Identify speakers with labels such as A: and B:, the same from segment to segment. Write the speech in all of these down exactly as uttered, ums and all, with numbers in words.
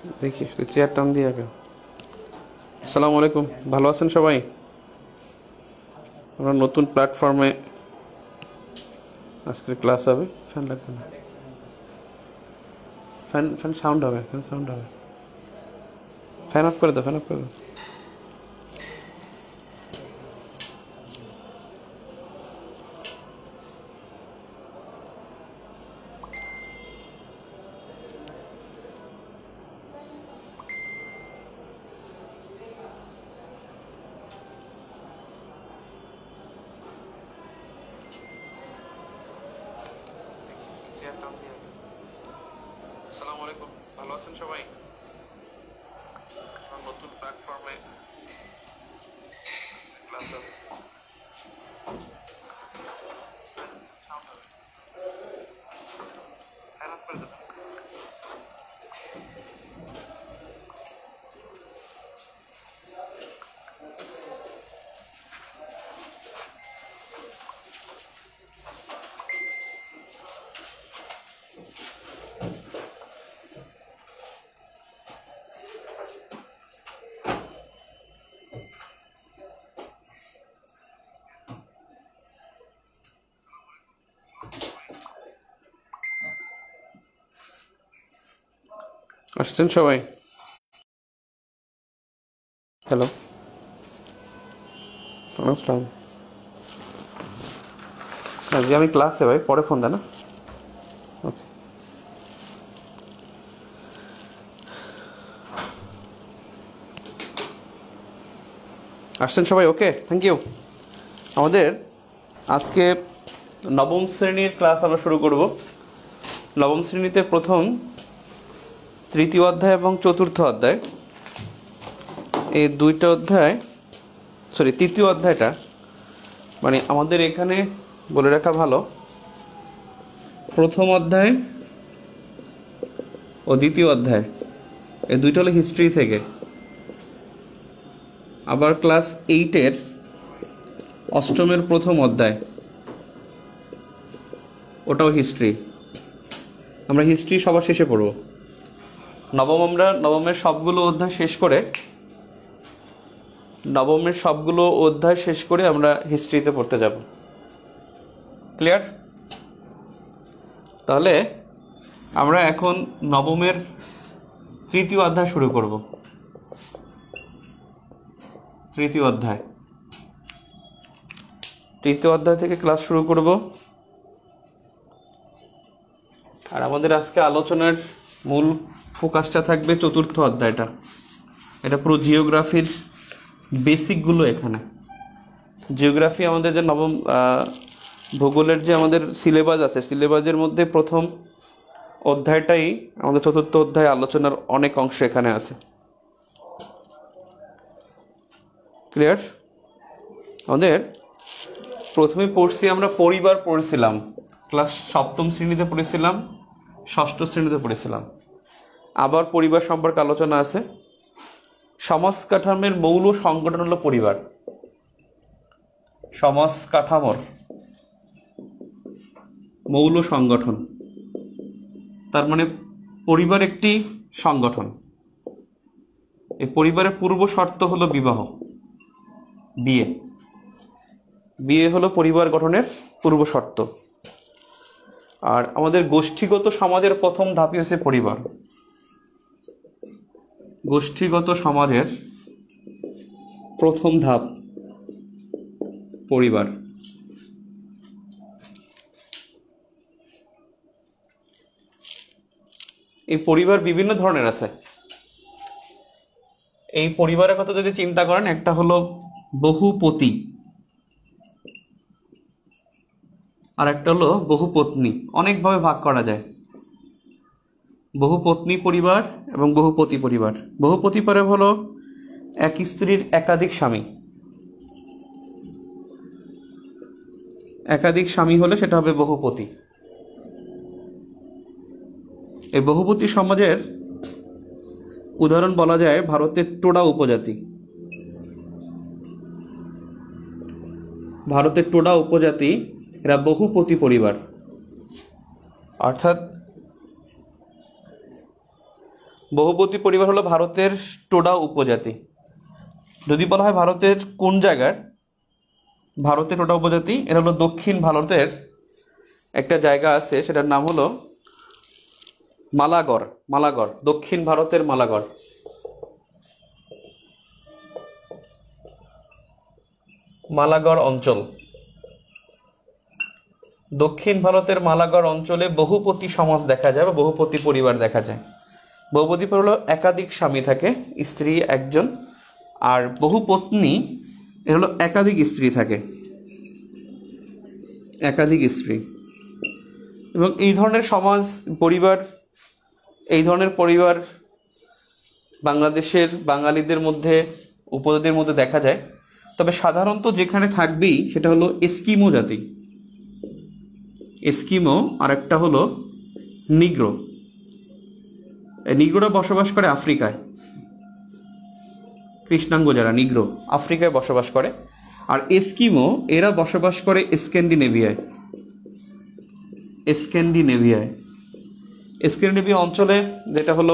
A: দেখি তুই চেয়ার টান দিয়ে আগে। আসসালামু আলাইকুম, ভালো আছেন সবাই? আমরা নতুন প্ল্যাটফর্মে আজকের ক্লাস হবে। ফ্যান লাগবে না, ফ্যান ফ্যান সাউন্ড হবে, ফ্যান সাউন্ড হবে। ফ্যান অফ করে দাও, ফ্যান অফ করে দাও। আসসালামু আলাইকুম, ভালো আছেন সবাই? নতুন প্ল্যাটফর্মে ক্লাস হবে। ফ্যান অফ করে দাও। আসছেন সবাই? হ্যালো, আসসালাম। জি, আমি ক্লাসে ভাই, পরে ফোন দেয় না। ওকে, আসছেন সবাই? Okay, thank you. আমাদের আজকে নবম শ্রেণীর ক্লাস আমরা শুরু করব। নবম শ্রেণীতে প্রথম তৃতীয় অধ্যায় এবং চতুর্থ অধ্যায়, এই দুইটা অধ্যায়, সরি তৃতীয় অধ্যায়টা, মানে আমাদের এখানে বলে রাখা ভালো, প্রথম অধ্যায় ও দ্বিতীয় অধ্যায় এই দুইটা হলো হিস্ট্রি থেকে। আবার ক্লাস এইটের অষ্টমের প্রথম অধ্যায়, ওটাও হিস্ট্রি। আমরা হিস্ট্রি সবার শেষে পড়ব। নবম আমরা নবমের সবগুলো অধ্যায় শেষ করে নবমের সবগুলো অধ্যায় শেষ করে আমরা হিস্ট্রিতে পড়তে যাব। ক্লিয়ার? তাহলে আমরা এখন নবমের তৃতীয় অধ্যায় শুরু করব। তৃতীয় অধ্যায় তৃতীয় অধ্যায় থেকে ক্লাস শুরু করব। আর আমাদের আজকে আলোচনার মূল ফোকাসটা থাকবে চতুর্থ অধ্যায়টা। এটা পুরো জিওগ্রাফির বেসিকগুলো এখানে। জিওগ্রাফি আমাদের যে নবম ভূগোলের যে আমাদের সিলেবাস আছে, সিলেবাসের মধ্যে প্রথম অধ্যায়টাই আমাদের চতুর্থ অধ্যায়, আলোচনার অনেক অংশ এখানে আছে। ক্লিয়ার? আমাদের প্রথমে পড়ছি আমরা পরিবার পড়েছিলাম, ক্লাস সপ্তম শ্রেণীতে পড়েছিলাম, ষষ্ঠ শ্রেণীতে পড়েছিলাম। আবার পরিবার সম্পর্কে আলোচনা আছে। সমাজ কাঠামোর মৌল সংগঠন হলো পরিবার। সমাজ কাঠামোর মৌল সংগঠন, তার মানে পরিবার একটি সংগঠন। এই পরিবারের পূর্ব শর্ত হলো বিবাহ, বিয়ে। বিয়ে হলো পরিবার গঠনের পূর্ব শর্ত। আর আমাদের গোষ্ঠীগত সমাজের প্রথম ধাপই হচ্ছে পরিবার। গোষ্ঠীগত সমাজের প্রথম ধাপ পরিবার। এই পরিবার বিভিন্ন ধরনের আছে। এই পরিবারের কথা যদি চিন্তা করেন, একটা হলো বহুপতি, আর একটা হলো বহুপত্নী। অনেকভাবে ভাগ করা যায়, বহুপত্নী পরিবার এবং বহুপতি পরিবার। বহুপতি পরিবার হলো এক স্ত্রীর একাধিক স্বামী। একাধিক স্বামী হলে সেটা হবে বহুপতি। এই বহুপতি সমাজের উদাহরণ বলা যায় ভারতের টোডা উপজাতি। ভারতের টোডা উপজাতি এরা বহুপতি পরিবার, অর্থাৎ বহুপতি পরিবার হলো ভারতের টোডা উপজাতি। যদি বলা হয় ভারতের কোন জায়গার, ভারতের টোডা উপজাতি, এটা হলো দক্ষিণ ভারতের একটা জায়গা আছে, সেটার নাম হলো মালাগড়। মালাগড়, দক্ষিণ ভারতের মালাগড়। মালাগড় অঞ্চল, দক্ষিণ ভারতের মালাগড় অঞ্চলে বহুপতি সমাজ দেখা যায় বা বহুপতি পরিবার দেখা যায়। বহুপতি পরিবার হলো একাধিক স্বামী থাকে, স্ত্রী একজন, আর বহুপত্নী এর হলো একাধিক স্ত্রী থাকে, একাধিক স্ত্রী। এবং এই ধরনের সমাজ পরিবার, এই ধরনের পরিবার বাংলাদেশের বাঙালিদের মধ্যে, উপজাতির মধ্যে দেখা যায়। তবে সাধারণত যেখানে থাকবেই সেটা হলো এস্কিমো জাতি, এস্কিমো, আর একটা হলো নিগ্রো। নিগ্রোরা বসবাস করে আফ্রিকায়, কৃষ্ণাঙ্গ যারা নিগ্রো আফ্রিকায় বসবাস করে। আর এস্কিমো এরা বসবাস করে স্ক্যান্ডিনেভিয়ায়, স্ক্যান্ডিনেভিয়ায় স্ক্যান্ডিনেভিয়া অঞ্চলে, যেটা হলো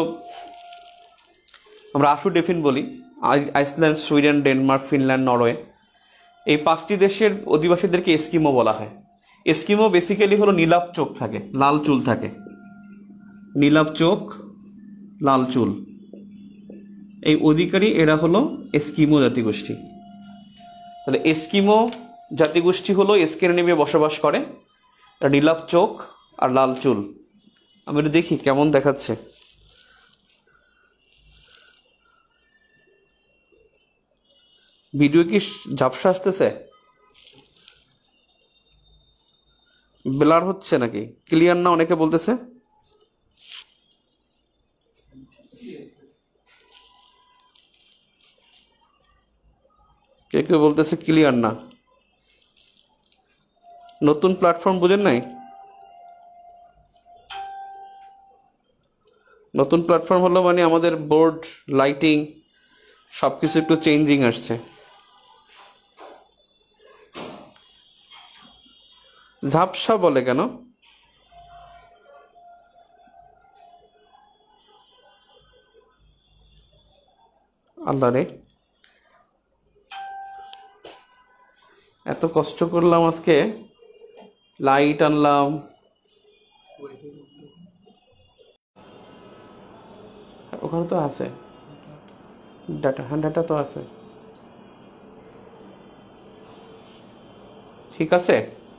A: আমরা আশু ডেফিন বলি, Iceland, Sweden, Denmark, Finland, Norway, এই পাঁচটি দেশের অধিবাসীদেরকে এস্কিমো বলা হয়। এস্কিমো বেসিক্যালি হলো নীলাভ চোখ থাকে, লাল চুল থাকে, নীলাভ চোখ, লাল চুল, এই অধিকারী এরা হলো এস্কিমো জাতিগোষ্ঠী। তাহলে এস্কিমো জাতিগোষ্ঠী হলো স্ক্যান্ডিনেভিয়ায় বসবাস করে, নীলাভ চোখ আর লাল চুল। আমি একটু দেখি কেমন দেখাচ্ছে। ভিডিও কি ঝাপসা আসতেছে, ব্লার হচ্ছে নাকি, ক্লিয়ার না অনেকে বলতেছে? কে কেউ বলতেছে ক্লিয়ার না। নতুন প্ল্যাটফর্ম বুঝেন নাই? নতুন প্ল্যাটফর্ম হলো মানে আমাদের বোর্ড, লাইটিং সব কিছু একটু চেঞ্জিং আসছে। ঝাপসা বলে কেন? আল্লাহ রে, এত কষ্ট করলাম আজকে, লাইট আনলাম, ওখানে তো আছে ডাটা, হ্যাঁ ডাটা তো আছে, ঠিক আছে।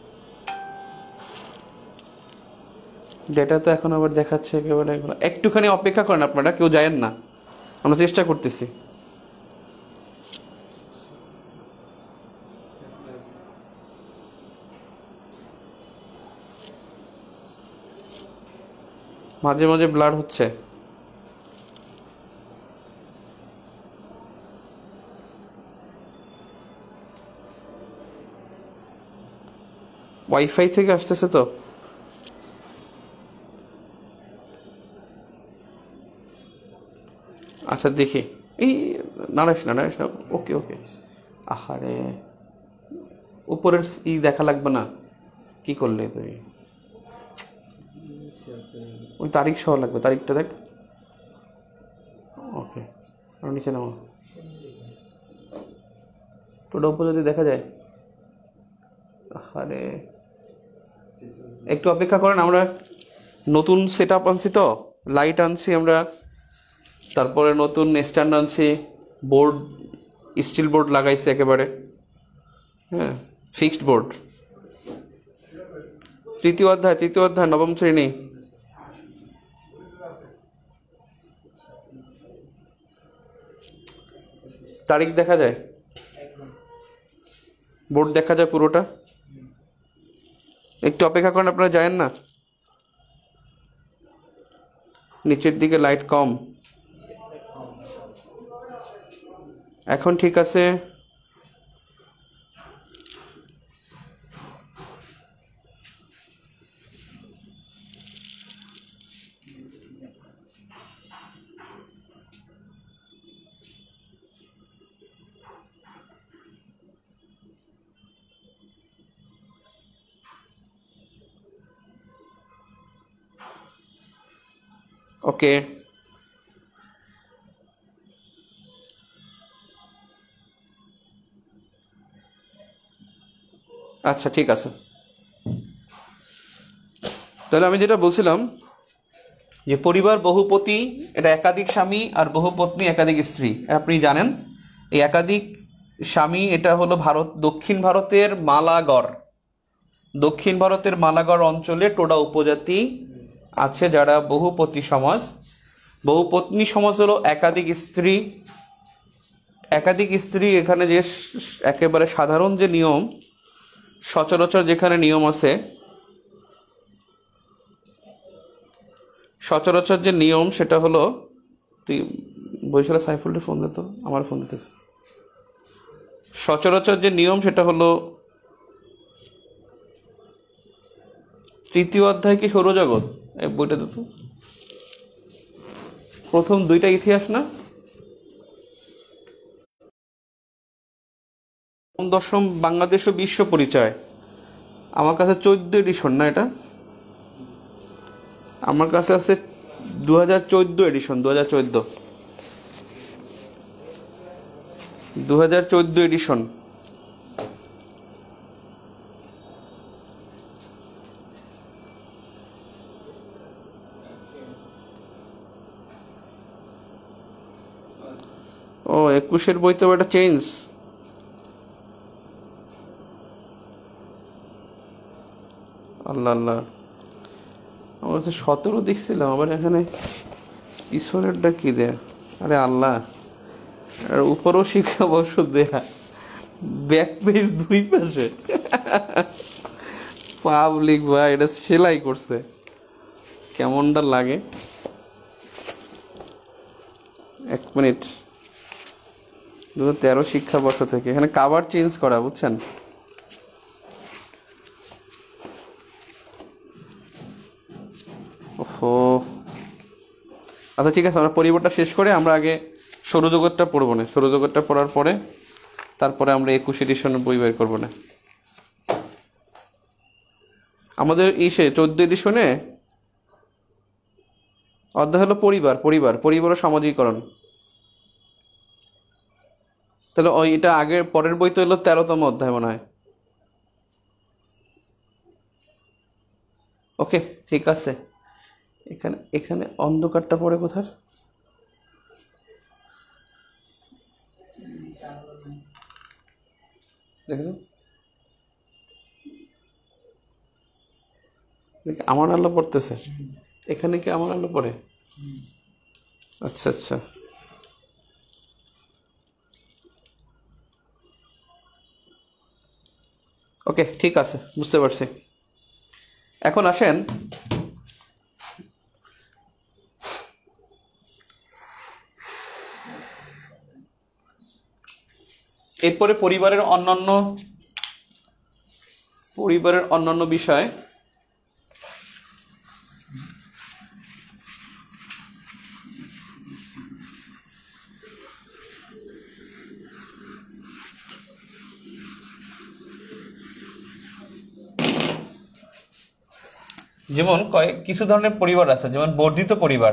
A: ডেটা তো এখন আবার দেখাচ্ছে একেবারে, একটুখানি অপেক্ষা করেন আপনারা, কেউ যায়েন না, আমরা চেষ্টা করতেছি। মাঝে মাঝে ব্লার হচ্ছে। ওয়াইফাই থেকে আসতেছে তো। আচ্ছা দেখি, এই নারায়ণ না, নারায়ণ না, ওকে ওকে। আহারে, উপরের ই দেখা লাগবে না, কি করলে তুই? ওই তারিখ সহ লাগবে, তারিখটা দেখ। ওকে, আর নিচে নামা, টোটা উপর যদি দেখা যায়। আরে একটু অপেক্ষা করেন, আমরা নতুন সেট আপ আনছি তো, লাইট আনছি আমরা, তারপরে নতুন স্ট্যান্ড আনছি, বোর্ড, স্টিল বোর্ড লাগাইছি একেবারে, হ্যাঁ, ফিক্সড বোর্ড। তৃতীয় অধ্যায়, তৃতীয় অধ্যায়, নবম শ্রেণী। তারিখ দেখা যায়, বোর্ড দেখা যায় পুরোটা। একটু অপেক্ষা করেন, আপনারা যায়েন না, নিচের দিকে লাইট কম। এখন ঠিক আছে। ওকে, আচ্ছা ঠিক আছে, তাহলে আমি যেটা বলছিলাম যে পরিবার বহুপতি, এটা একাধিক স্বামী, আর বহুপত্নী একাধিক স্ত্রী। আপনি জানেন এই একাধিক স্বামী এটা হলো ভারত, দক্ষিণ ভারতের মালাগড়, দক্ষিণ ভারতের মালাগড় অঞ্চলে টোডা উপজাতি আছে যারা বহুপতি সমাজ। বহুপত্নী সমাজ হলো একাধিক স্ত্রী। একাধিক স্ত্রী এখানে যে একেবারে সাধারণ যে নিয়ম, সচরাচর যেখানে নিয়ম আছে, সচরাচর যে নিয়ম সেটা হলো, তুই বরিশালে সাইফুলটি ফোন দিত, আমার ফোন দিতেছে। সচরাচর যে নিয়ম সেটা হলো, তৃতীয় অধ্যায় কি সৌরজগৎ, এই বইটা দিত, প্রথম দুইটা ইতিহাস না, দশম বাংলাদেশ ও বিশ্ব পরিচয়। আমার কাছে চোদ্দ এডিশন না, এটা আমার কাছে আছে দু হাজার চোদ্দো এডিশন, দু হাজার চোদ্দ দু হাজার চোদ্দো এডিশন। ও একুশের বই তো এটা চেঞ্জ। আল্লাহ আল্লাহ, আমার কাছে সতেরো দেখছিলাম, আবার এখানে ঈশ্বরেরটা কি দেয়া, আরে আল্লাহ, আর উপরও শিক্ষাবর্ষ দেয়া, ব্যাক পেজ দুই পাশে, পাবলিক ভাই এটা সেলাই করছে, কেমনটা লাগে। এক মিনিট, দু হাজার তেরো শিক্ষাবর্ষ থেকে এখানে কাভার চেঞ্জ করা, বুঝছেন। ওহো, আচ্ছা ঠিক আছে, আমরা পরিবারটা শেষ করে আমরা আগে সৌরজগৎটা পড়বো না, সৌরজগৎটা পড়ার পরে তারপরে আমরা একুশ এডিশনের বই বের করবো না। আমাদের ইসে চোদ্দ এডিশনে অধ্যায় হলো পরিবার, পরিবার পরিবার ও সামাজিকরণ। তাহলে ওই এটা আগের পরের বই তো হলো তেরোতম অধ্যায় মনে হয়। ওকে ঠিক আছে, এখানে এখানে অন্ধকারটা পড়ে কোথার, দেখো আমার আলো পড়তেছে, এখানে কি আমার আলো পড়ে? আচ্ছা আচ্ছা, ওকে ঠিক আছে, বুঝতে পারছি। এখন আসেন এরপরে পরিবারের অন্যান্য পরিবারের অন্যান্য বিষয়। যেমন কয়েক কিছু ধরনের পরিবার আছে, যেমন বর্ধিত পরিবার।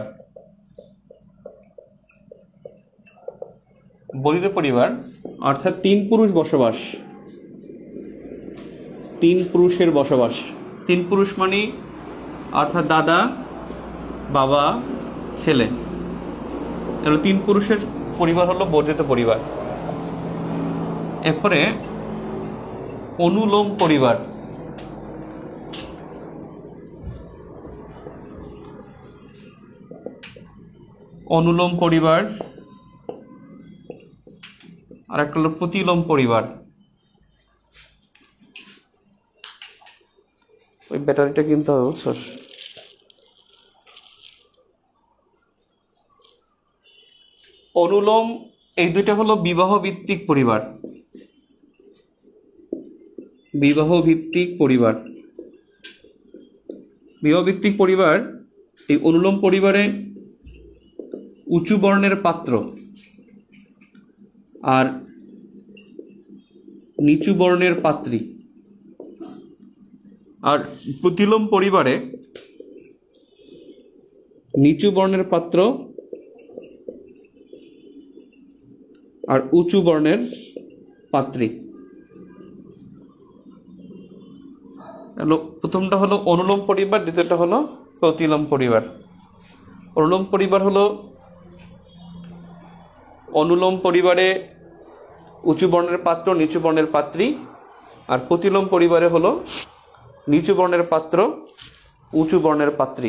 A: বর্ধিত পরিবার অর্থাৎ তিন পুরুষ বসবাস, তিন পুরুষের বসবাস। তিন পুরুষ মানে অর্থাৎ দাদা, বাবা, ছেলে, এগুলো তিন পুরুষের পরিবার হলো বর্ধিত পরিবার। এরপরে অনুলোম পরিবার, অনুলোম পরিবার, আর একটা হলো প্রতিলোম পরিবার। ওই ব্যাটারিটা কিনতে হবে, বুঝছো। অনুলোম এই দুইটা হলো বিবাহ ভিত্তিক পরিবার, বিবাহ ভিত্তিক পরিবার। বিবাহ ভিত্তিক পরিবার, এই অনুলোম পরিবারে উঁচু বর্ণের পাত্র আর নিচু বর্ণের পাত্রী। আর প্রতিলোম পরিবারে নিচু বর্ণের পাত্র আর উঁচু বর্ণের পাত্রী। হলো প্রথমটা হলো অনুলোম পরিবার, দ্বিতীয়টা হলো প্রতিলোম পরিবার। অনুলোম পরিবার হলো অনুলোম পরিবারে উঁচু বর্ণের পাত্র নিচু বর্ণের পাত্রী, আর প্রতিলোম পরিবারে হলো নিচু বর্ণের পাত্র উঁচু বর্ণের পাত্রী।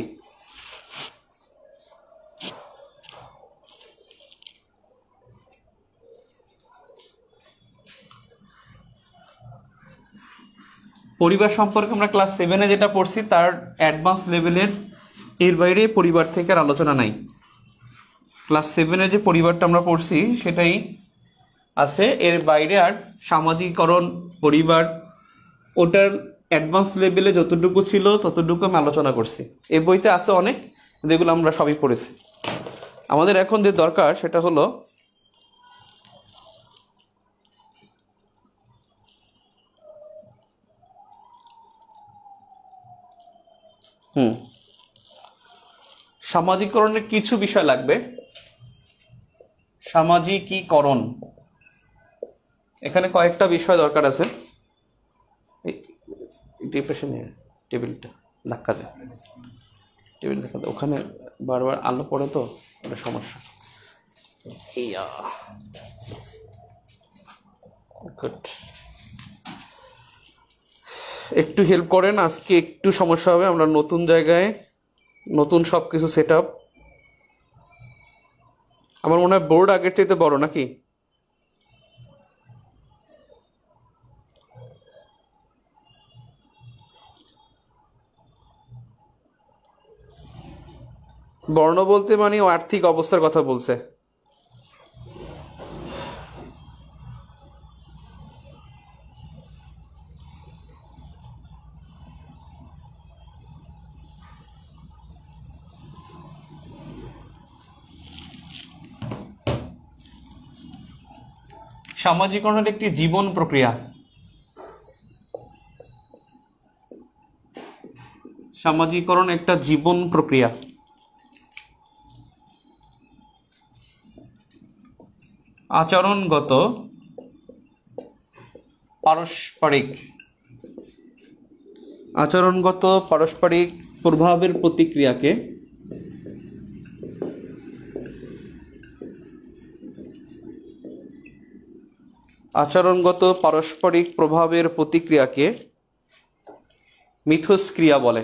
A: পরিবার সম্পর্কে আমরা ক্লাস সেভেনে যেটা পড়ছি তার অ্যাডভান্স লেভেলের এর বাইরে পরিবার থেকে আর আলোচনা নাই। ক্লাস সেভেনে যে পরিবারটা আমরা পড়ছি সেটাই আছে, এর বাইরে আর সামাজিকরণ পরিবার ওটার অ্যাডভান্স লেভেলে যতটুকু ছিল ততটুকু আমি আলোচনা করছি। এই বইতে আছে অনেক, যেগুলো আমরা সবই পড়েছি। আমাদের এখন যে দরকার সেটা হলো হুম সামাজিকরণের কিছু বিষয় লাগবে। সামাজিকীকরণ, এখানে কয়েকটা বিষয় দরকার আছে। টেবিলটা ধাক্কা দেয়, টেবিল ধাক্কা দেয়, ওখানে বারবার আলো পড়ে তো ওটা সমস্যা। গুড, একটু হেল্প করেন, আজকে একটু সমস্যা হবে। আমরা নতুন জায়গায় নতুন সব কিছু সেট আপ। আমার মনে হয় বোর্ড আগের চাইতে বড় নাকি? বর্ণ বলতে মানে ও আর্থিক অবস্থার কথা বলছে। সামাজিকরণের একটি জীবন প্রক্রিয়া। সামাজিকরণ একটা জীবন প্রক্রিয়া। আচরণগত পারস্পরিক আচরণগত পারস্পরিক প্রভাবের প্রতিক্রিয়াকে আচরণগত পারস্পরিক প্রভাবের প্রতিক্রিয়াকে মিথস্ক্রিয়া বলে।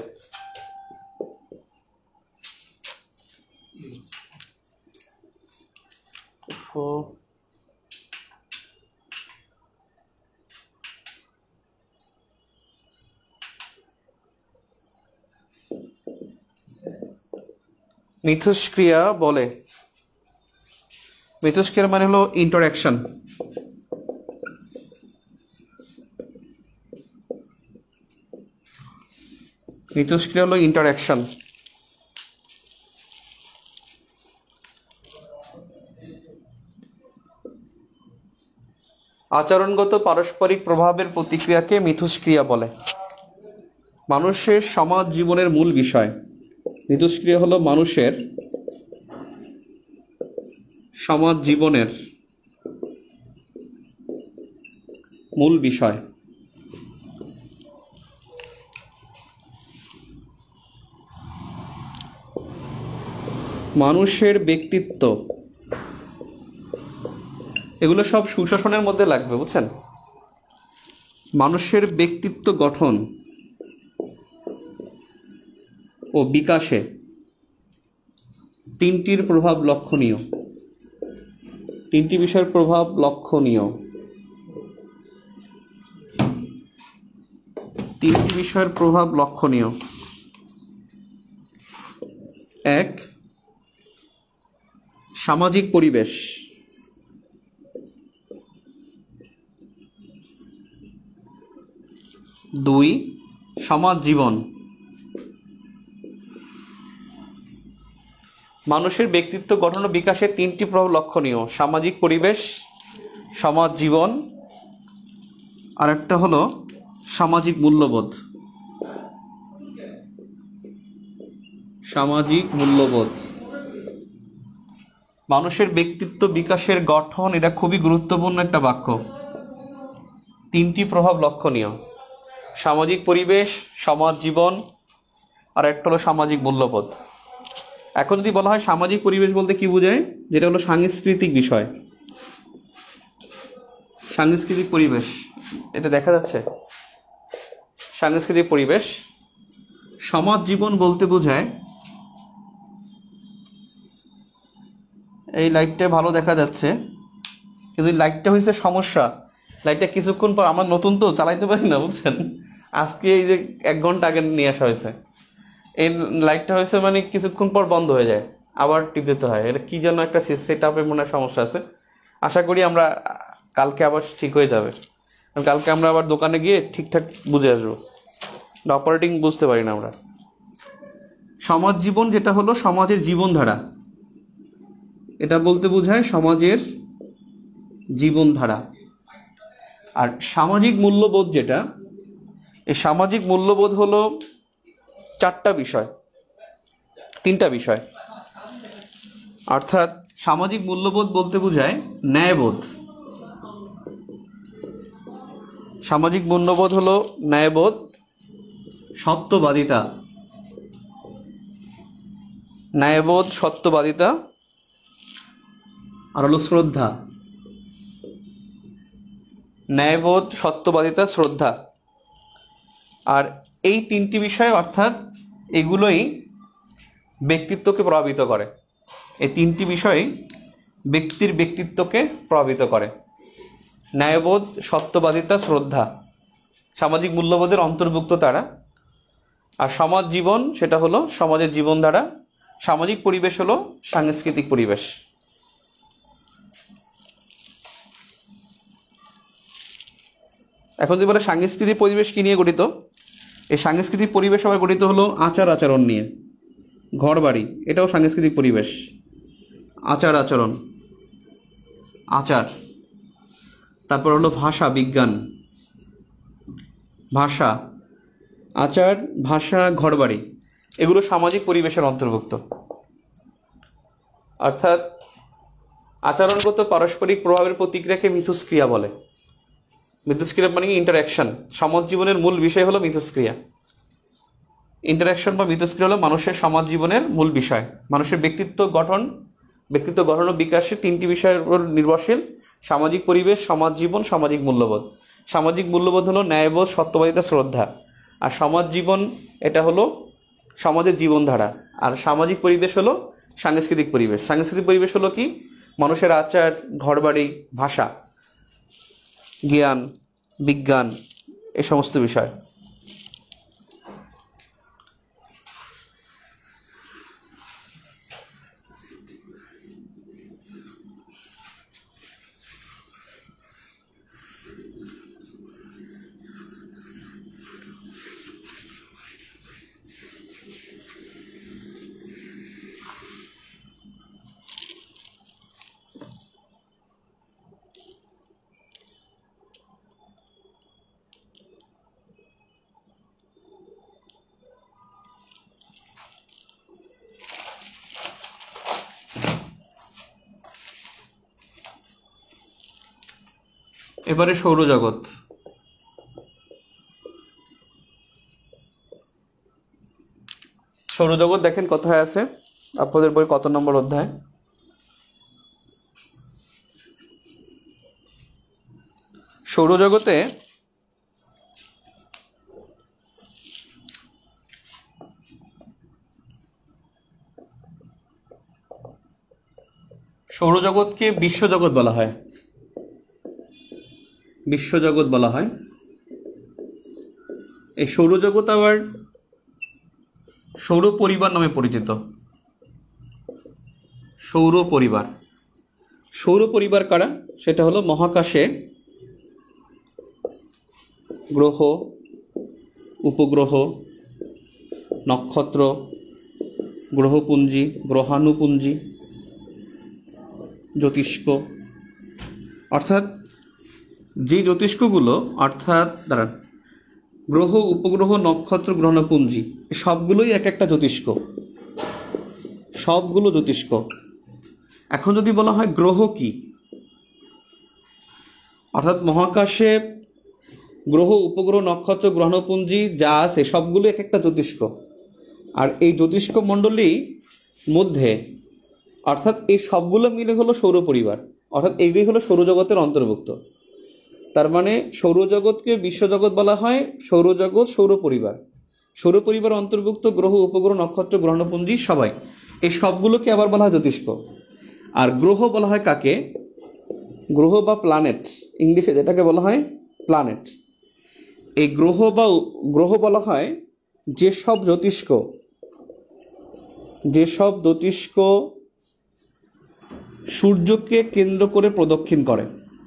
A: মিথস্ক্রিয়া বলে। মিথস্ক্রিয়া মানে হলো ইন্টারঅ্যাকশন। মিথস্ক্রিয়া হলো ইন্টারঅ্যাকশন। আচরণগত পারস্পরিক প্রভাবের প্রতিক্রিয়াকে মিথস্ক্রিয়া বলে। মানুষের সমাজ জীবনের মূল বিষয়। মিথস্ক্রিয়া হলো মানুষের সমাজ জীবনের মূল বিষয়। মানুষের ব্যক্তিত্ব, এগুলো সব সুশাসনের মধ্যে লাগবে, বুঝছেন? মানুষের ব্যক্তিত্ব গঠন ও বিকাশে তিনটির প্রভাব লক্ষণীয়। তিনটি বিষয়ের প্রভাব লক্ষণীয়। তিনটি বিষয়ের প্রভাব লক্ষণীয়। এক, সামাজিক পরিবেশ। দুই, সমাজ জীবন। মানুষের ব্যক্তিত্ব গঠন ও বিকাশে তিনটি প্রভাব লক্ষণীয়: সামাজিক পরিবেশ, সমাজ জীবন, আর একটা হলো সামাজিক মূল্যবোধ। সামাজিক মূল্যবোধ। মানুষের ব্যক্তিত্ব বিকাশের গঠন, এটা খুবই গুরুত্বপূর্ণ একটা বাক্য। তিনটি প্রভাব লক্ষণীয়। সামাজিক পরিবেশ, সমাজ জীবন, আর একটা হলো সামাজিক মূল্যবোধ। এখন যদি বলা হয় সামাজিক পরিবেশ বলতে কি বোঝায়, যেটা হলো সাংস্কৃতিক বিষয়, সাংস্কৃতিক পরিবেশ, এটা দেখা যাচ্ছে সাংস্কৃতিক পরিবেশ। সমাজ জীবন বলতে বোঝায়, এই লাইটটা ভালো দেখা যাচ্ছে কিন্তু লাইটটা হয়েছে সমস্যা, লাইটটা কিছুক্ষণ পর, আমার নতুন তো চালাইতে পারি না বুঝছেন, আজকে এই যে এক ঘন্টা আগে নিয়ে আসা হয়েছে, এই লাইটটা হয়েছে মানে কিছুক্ষণ পর বন্ধ হয়ে যায়, আবার টিপ দিতে হয়, এটা কি যেন একটা সেট আপের মনে হয় সমস্যা আছে। আশা করি আমরা কালকে আবার ঠিক হয়ে যাবে, কালকে আমরা আবার দোকানে গিয়ে ঠিকঠাক বুঝে আসবো, অপারেটিং বুঝতে পারি না আমরা। সমাজ জীবন যেটা হলো সমাজের জীবনধারা, এটা বলতে বোঝায় সমাজের জীবনধারা। আর সামাজিক মূল্যবোধ যেটা, এই সামাজিক মূল্যবোধ হলো চারটা বিষয়, তিনটা বিষয়, অর্থাৎ সামাজিক মূল্যবোধ বলতে বোঝায় ন্যায়বোধ। সামাজিক মূল্যবোধ হলো ন্যায়বোধ, সত্যবাদিতা, ন্যায়বোধ, সত্যবাদিতা, আর হলো শ্রদ্ধা। ন্যায়বোধ, সত্যবাদিতা, শ্রদ্ধা। আর এই তিনটি বিষয়, অর্থাৎ এগুলোই ব্যক্তিত্বকে প্রভাবিত করে, এই তিনটি বিষয় ব্যক্তির ব্যক্তিত্বকে প্রভাবিত করে। ন্যায়বোধ, সত্যবাদিতা, শ্রদ্ধা সামাজিক মূল্যবোধের অন্তর্ভুক্ত তারা। আর সমাজ জীবন সেটা হলো সমাজের জীবনধারা, সামাজিক পরিবেশ হলো সাংস্কৃতিক পরিবেশ। এখন যদি বলে সাংস্কৃতিক পরিবেশ কি নিয়ে গঠিত, এই সাংস্কৃতিক পরিবেশ আবার গঠিত হলো আচার আচরণ নিয়ে। ঘর বাড়ি এটাও সাংস্কৃতিক পরিবেশ, আচার আচরণ, আচার। তারপর হলো ভাষা বিজ্ঞান, ভাষা, আচার, ভাষা, ঘরবাড়ি, এগুলো সামাজিক পরিবেশের অন্তর্ভুক্ত। অর্থাৎ আচরণগত পারস্পরিক প্রভাবের প্রতিক্রিয়াকে মিথস্ক্রিয়া বলে। মিথস্ক্রিয়া মানে ইন্টারঅ্যাকশন। সমাজ জীবনের মূল বিষয় হলো মিথস্ক্রিয়া। ইন্টারঅ্যাকশন বা মিথস্ক্রিয়া হলো মানুষের সমাজ জীবনের মূল বিষয়। মানুষের ব্যক্তিত্ব গঠন, ব্যক্তিত্ব গঠন ও বিকাশে তিনটি বিষয়ের উপর নির্ভরশীল: সামাজিক পরিবেশ, সমাজ জীবন, সামাজিক মূল্যবোধ। সামাজিক মূল্যবোধ হলো ন্যায়বোধ, সত্যবাদিতা, শ্রদ্ধা। আর সমাজ জীবন এটা হলো সমাজের জীবনধারা। আর সামাজিক পরিবেশ হলো সাংস্কৃতিক পরিবেশ। সাংস্কৃতিক পরিবেশ হলো কি? মানুষের আচার, ঘরবাড়ি, ভাষা, জ্ঞান, বিজ্ঞান, এই সমস্ত বিষয়। এবারে সৌরজগৎ। সৌরজগৎ দেখেন কোথায় আছে আপনাদের বই, কত নম্বর অধ্যায়? সৌরজগতে সৌরজগৎকে বিশ্বজগৎ বলা হয়, বিশ্বজগৎ বলা হয়। এই সৌরজগৎ আবার সৌর পরিবার নামে পরিচিত। সৌর পরিবার, সৌর পরিবার কারা? সেটা হলো মহাকাশে গ্রহ, উপগ্রহ, নক্ষত্র, গ্রহপুঞ্জি, গ্রহাণুপুঞ্জি, জ্যোতিষ্ক, অর্থাৎ যে জ্যোতিষ্কগুলো, অর্থাৎ দাঁড়ান, গ্রহ, উপগ্রহ, নক্ষত্র, গ্রহাণুপুঞ্জি সবগুলোই এক একটা জ্যোতিষ্ক, সবগুলো জ্যোতিষ্ক। এখন যদি বলা হয় গ্রহ কি, অর্থাৎ মহাকাশে গ্রহ, উপগ্রহ, নক্ষত্র, গ্রহাণুপুঞ্জি যা আছে সবগুলো এক একটা জ্যোতিষ্ক। আর এই জ্যোতিষ্ক মণ্ডলীর মধ্যে অর্থাৎ এই সবগুলো মিলে হলো সৌর পরিবার, অর্থাৎ এইগুলি হলো সৌরজগতের অন্তর্ভুক্ত। তার মানে সৌরজগৎকে বিশ্বজগৎ বলা হয়, সৌরজগৎ সৌর পরিবার। সৌর পরিবার অন্তর্ভুক্ত গ্রহ, উপগ্রহ, নক্ষত্র, গ্রহাণুপুঞ্জি সবাই, এই সবগুলোকে আবার বলা হয় জ্যোতিষ্ক। আর গ্রহ বলা হয় কাকে? গ্রহ বা প্ল্যানেট, ইংলিশে যেটাকে বলা হয় প্ল্যানেট। এই গ্রহ বা গ্রহ বলা হয় যেসব জ্যোতিষ্ক যেসব জ্যোতিষ্ক সূর্যকে কেন্দ্র করে প্রদক্ষিণ করে,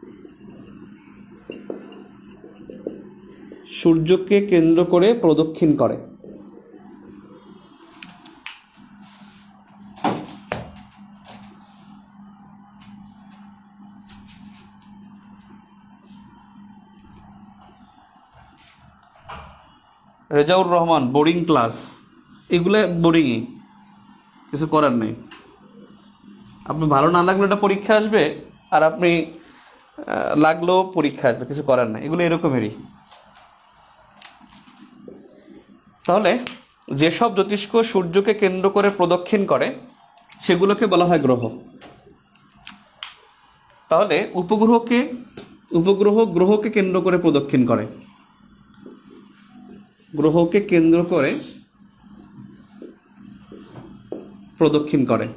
A: সূর্যকে কেন্দ্র করে প্রদক্ষিণ করে। রেজাউর রহমান, বোরিং ক্লাস, এগুলো বোরিংই, কিছু করার নেই। আপনি ভালো না লাগলে এটা পরীক্ষা আসবে, আর আপনি লাগলেও পরীক্ষা আসবে, কিছু করার নেই, এগুলো এরকমেরই। তাহলে যেসব জ্যোতিষ্ক সূর্যকে কেন্দ্র করে প্রদক্ষিণ করে সেগুলোকে বলা হয় গ্রহ। তাহলে উপগ্রহকে উপগ্রহ গ্রহকে কেন্দ্র করে প্রদক্ষিণ করে, গ্রহকে কেন্দ্র করে প্রদক্ষিণ করে,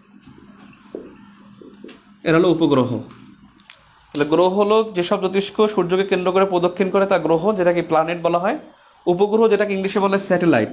A: এরা হলো উপগ্রহ। তাহলে গ্রহ হলো যেসব জ্যোতিষ্ক সূর্যকে কেন্দ্র করে প্রদক্ষিণ করে তা গ্রহ, যেটাকে প্ল্যানেট বলা হয়। উপগ্রহ যেটাকে ইংলিশে বলে স্যাটেলাইট,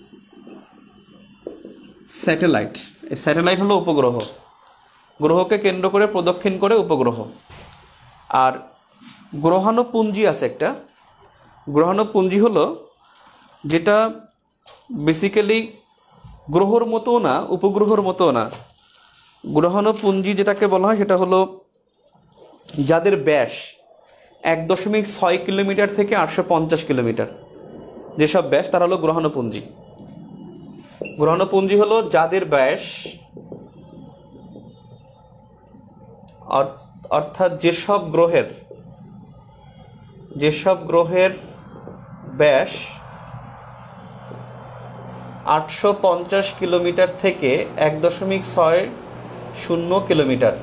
A: স্যাটেলাইট এই স্যাটেলাইট হলো উপগ্রহ, গ্রহকে কেন্দ্র করে প্রদক্ষিণ করে উপগ্রহ। আর গ্রহাণুপুঞ্জি আছে একটা, গ্রহাণুপুঞ্জি হলো যেটা বেসিক্যালি গ্রহর মতো না, উপগ্রহর মতো না। গ্রহাণুপুঞ্জি যেটাকে বলা হয় সেটা হলো যাদের ব্যাস এক দশমিক ছয় কিলোমিটার থেকে আটশো পঞ্চাশ কিলোমিটার, যেসব ব্যাস তারা হলো গ্রহাণুপুঞ্জি। গ্রহাণুপুঞ্জি হলো যাদের ব্যাস অর্থাৎ যেসব গ্রহের যেসব গ্রহের ব্যাস আটশো পঞ্চাশ কিলোমিটার থেকে এক দশমিক ছয় শূন্য কিলোমিটার,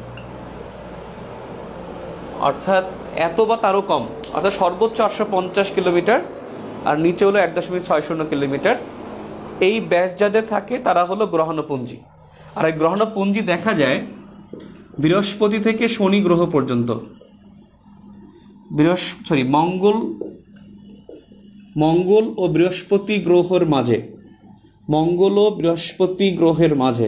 A: অর্থাৎ এত বা তারও কম, অর্থাৎ সর্বোচ্চ আটশো পঞ্চাশ কিলোমিটার আর নিচে হলো এক দশমিক ছয় শূন্য কিলোমিটার। এই ব্যাস যাদের থাকে তারা হলো গ্রহাণুপুঞ্জি। আর এই গ্রহাণুপুঞ্জি দেখা যায় বৃহস্পতি থেকে শনি গ্রহ পর্যন্ত, বৃহস্পতি সরি মঙ্গল মঙ্গল ও বৃহস্পতি গ্রহের মাঝে, মঙ্গল ও বৃহস্পতি গ্রহের মাঝে।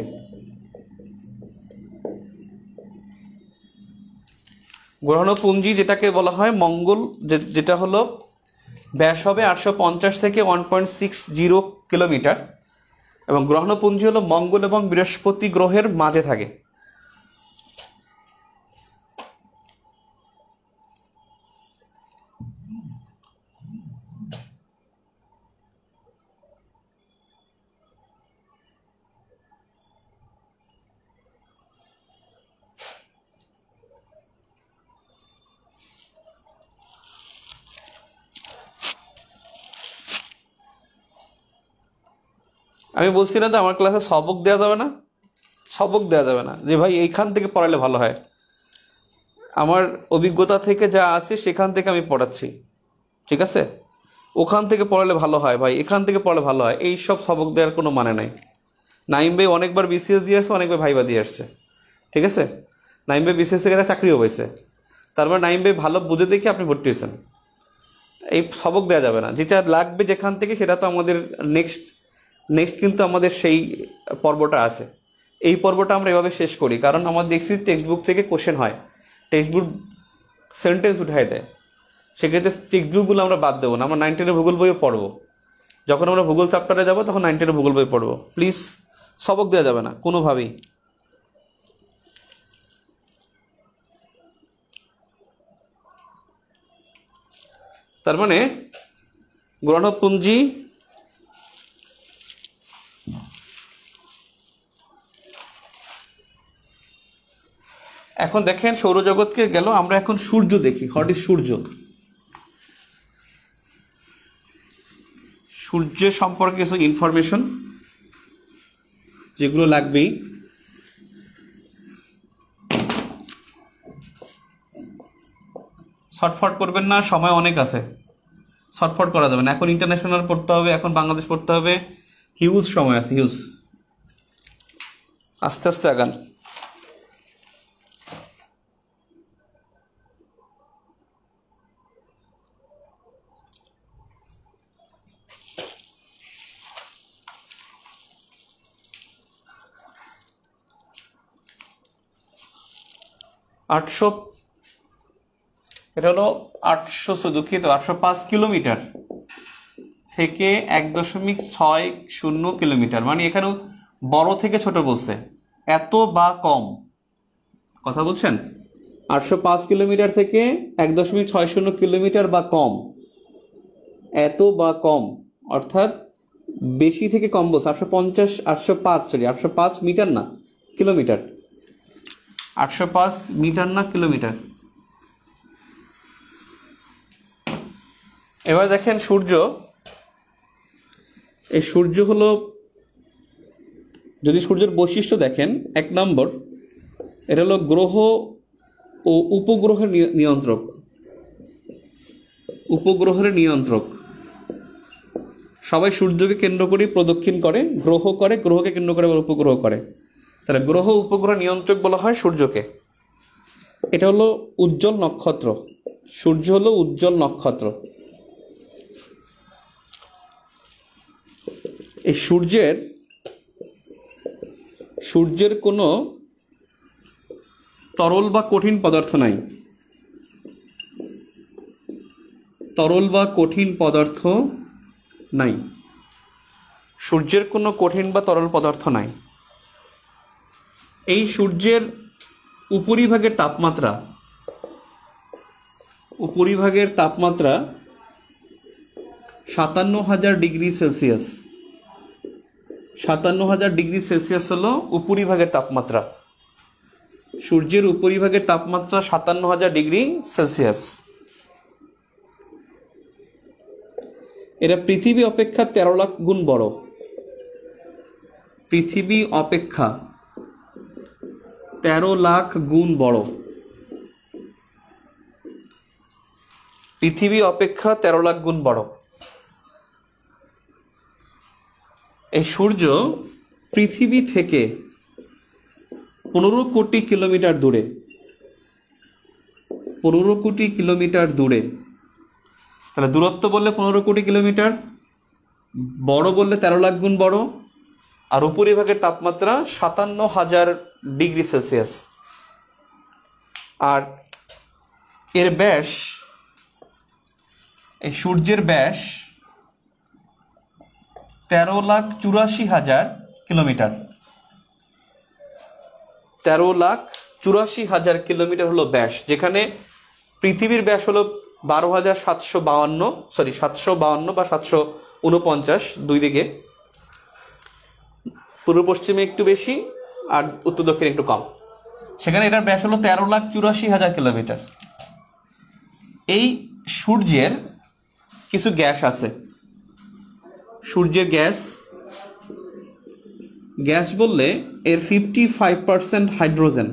A: গ্রহাণুপুঞ্জি যেটাকে বলা হয় মঙ্গল, যেটা হলো ব্যাস হবে আটশো পঞ্চাশ থেকে one point six zero kilometre, এবং গ্রহাণুপুঞ্জি হলো মঙ্গল এবং বৃহস্পতি গ্রহের মাঝে থাকে। আমি বলছি না যে আমার ক্লাসে সবক দেওয়া যাবে না, সবক দেওয়া যাবে না যে ভাই এইখান থেকে পড়ালে ভালো হয়। আমার অভিজ্ঞতা থেকে যা আছে সেখান থেকে আমি পড়াচ্ছি, ঠিক আছে? ওখান থেকে পড়ালে ভালো হয় ভাই, এখান থেকে পড়ালে ভালো হয়, এই সব সবক দেওয়ার কোনো মানে নাই। নাইম ভাই অনেকবার বিসিএস দিয়ে আসছে, অনেকবার ভাইবা দিয়ে আসছে, ঠিক আছে? নাইম ভাই বিসিএস থেকে একটা চাকরিও পাইছে, তারপর নাইম ভাই ভালো বুঝে দেখে আপনি ভর্তি হয়েছেন। এই সবক দেওয়া যাবে না, যেটা লাগবে যেখান থেকে সেটা তো আমাদের নেক্সট নেক্সট কিন্তু আমাদের সেই পর্বটা আছে। এই পর্বটা আমরা এভাবে শেষ করি, কারণ আমরা দেখছি টেক্সট বুক থেকে কোশ্চেন হয়, টেক্সট বুক সেন্টেন্স উঠাই দেয়, সেক্ষেত্রে টেক্সট বুকগুলো আমরা বাদ দেবো না। আমরা নাইন টেনের ভূগোল বইও পড়বো, যখন আমরা ভূগোল চ্যাপ্টারে যাবো তখন নাইন টেনের ভূগোল বই পড়বো। প্লিজ সবক দেওয়া যাবে না কোনোভাবেই। তার মানে গ্রহাণুপুঞ্জি এখন দেখেন সৌরজগৎকে গেল, আমরা এখন সূর্য দেখি। হোয়াট ইজ সূর্য? সূর্যের সম্পর্কে কিছু ইনফরমেশন যেগুলো লাগবেই। শর্টফট করবেন না, সময় অনেক আছে, শর্টফট করা যাবে না। এখন ইন্টারন্যাশনাল পড়তে হবে, এখন বাংলাদেশ পড়তে হবে, হিউজ সময় আছে, হিউজ। আস্তে আস্তে আগান। আটশো এটা হলো আটশো দুঃখিত আটশো পাঁচ কিলোমিটার থেকে এক দশমিক ছয় শূন্য কিলোমিটার, মানে এখানেও বড় থেকে ছোট বলছে, এত বা কম, কথা বলছেন? আটশো পাঁচ কিলোমিটার থেকে এক দশমিক ছয় শূন্য কিলোমিটার বা কম, এত বা কম, অর্থাৎ বেশি থেকে কম বলছে। আটশো পঞ্চাশ আটশো পাঁচ সরি আটশো পাঁচ মিটার না কিলোমিটার, আটশো পাঁচ মিটার না কিলোমিটার। এবার দেখেন সূর্য, এই সূর্য হলো, যদি সূর্যের বৈশিষ্ট্য দেখেন, এক নম্বর এটা হলো গ্রহ ও উপগ্রহের নিয়ন্ত্রক, উপগ্রহের নিয়ন্ত্রক। সবাই সূর্যকে কেন্দ্র করে প্রদক্ষিণ করে, গ্রহ করে, গ্রহকে কেন্দ্র করে উপগ্রহ করে, তাহলে গ্রহ উপগ্রহ নিয়ন্ত্রক বলা হয় সূর্যকে। এটা হলো উজ্জ্বল নক্ষত্র, সূর্য হলো উজ্জ্বল নক্ষত্র। এই সূর্যের সূর্যের কোনো তরল বা কঠিন পদার্থ নাই, তরল বা কঠিন পদার্থ নাই, সূর্যের কোনো কঠিন বা তরল পদার্থ নাই। এই সূর্যের উপরিভাগের তাপমাত্রা, উপরিভাগের তাপমাত্রা সাতান্ন হাজার ডিগ্রি সেলসিয়াস, সাতান্ন হাজার ডিগ্রি সেলসিয়াস হলো উপরিভাগের তাপমাত্রা। সূর্যের উপরিভাগের তাপমাত্রা সাতান্ন হাজার ডিগ্রি সেলসিয়াস। এটা পৃথিবী অপেক্ষা তেরো লাখ গুণ বড়, পৃথিবী অপেক্ষা তেরো লাখ গুণ বড়, পৃথিবী অপেক্ষা তেরো লাখ গুণ বড়। এই সূর্য পৃথিবী থেকে পনেরো কোটি কিলোমিটার দূরে, পনেরো কোটি কিলোমিটার দূরে। তাহলে দূরত্ব বললে পনেরো কোটি কিলোমিটার, বড় বললে তেরো লাখ গুণ বড়, আর উপরিভাগের তাপমাত্রা সাতান্ন হাজার ডিগ্রি সেলসিয়াস। আর এর ব্যাস, এই সূর্যের ব্যাস তেরো লাখ চুরাশি হাজার কিলোমিটার, তেরো লাখ চুরাশি হাজার কিলোমিটার হলো ব্যাস, যেখানে পৃথিবীর ব্যাস হলো বারো হাজার সাতশো বাউান্ন সরি সাতশো বাউান্ন বা সাতশো উনপঞ্চাশ, দুই দিকে, পূর্ব পশ্চিমে একটু বেশি আর উত্তর দক্ষিণে একটু কম, সেখানে এটার ব্যাস হলো তেরো লাখ চুরাশি হাজার কিলোমিটার। এই সূর্যের কিছু গ্যাস আছে, সূর্যের গ্যাস, গ্যাস বললে এর ফিফটি ফাইভ পার্সেন্ট হাইড্রোজেন,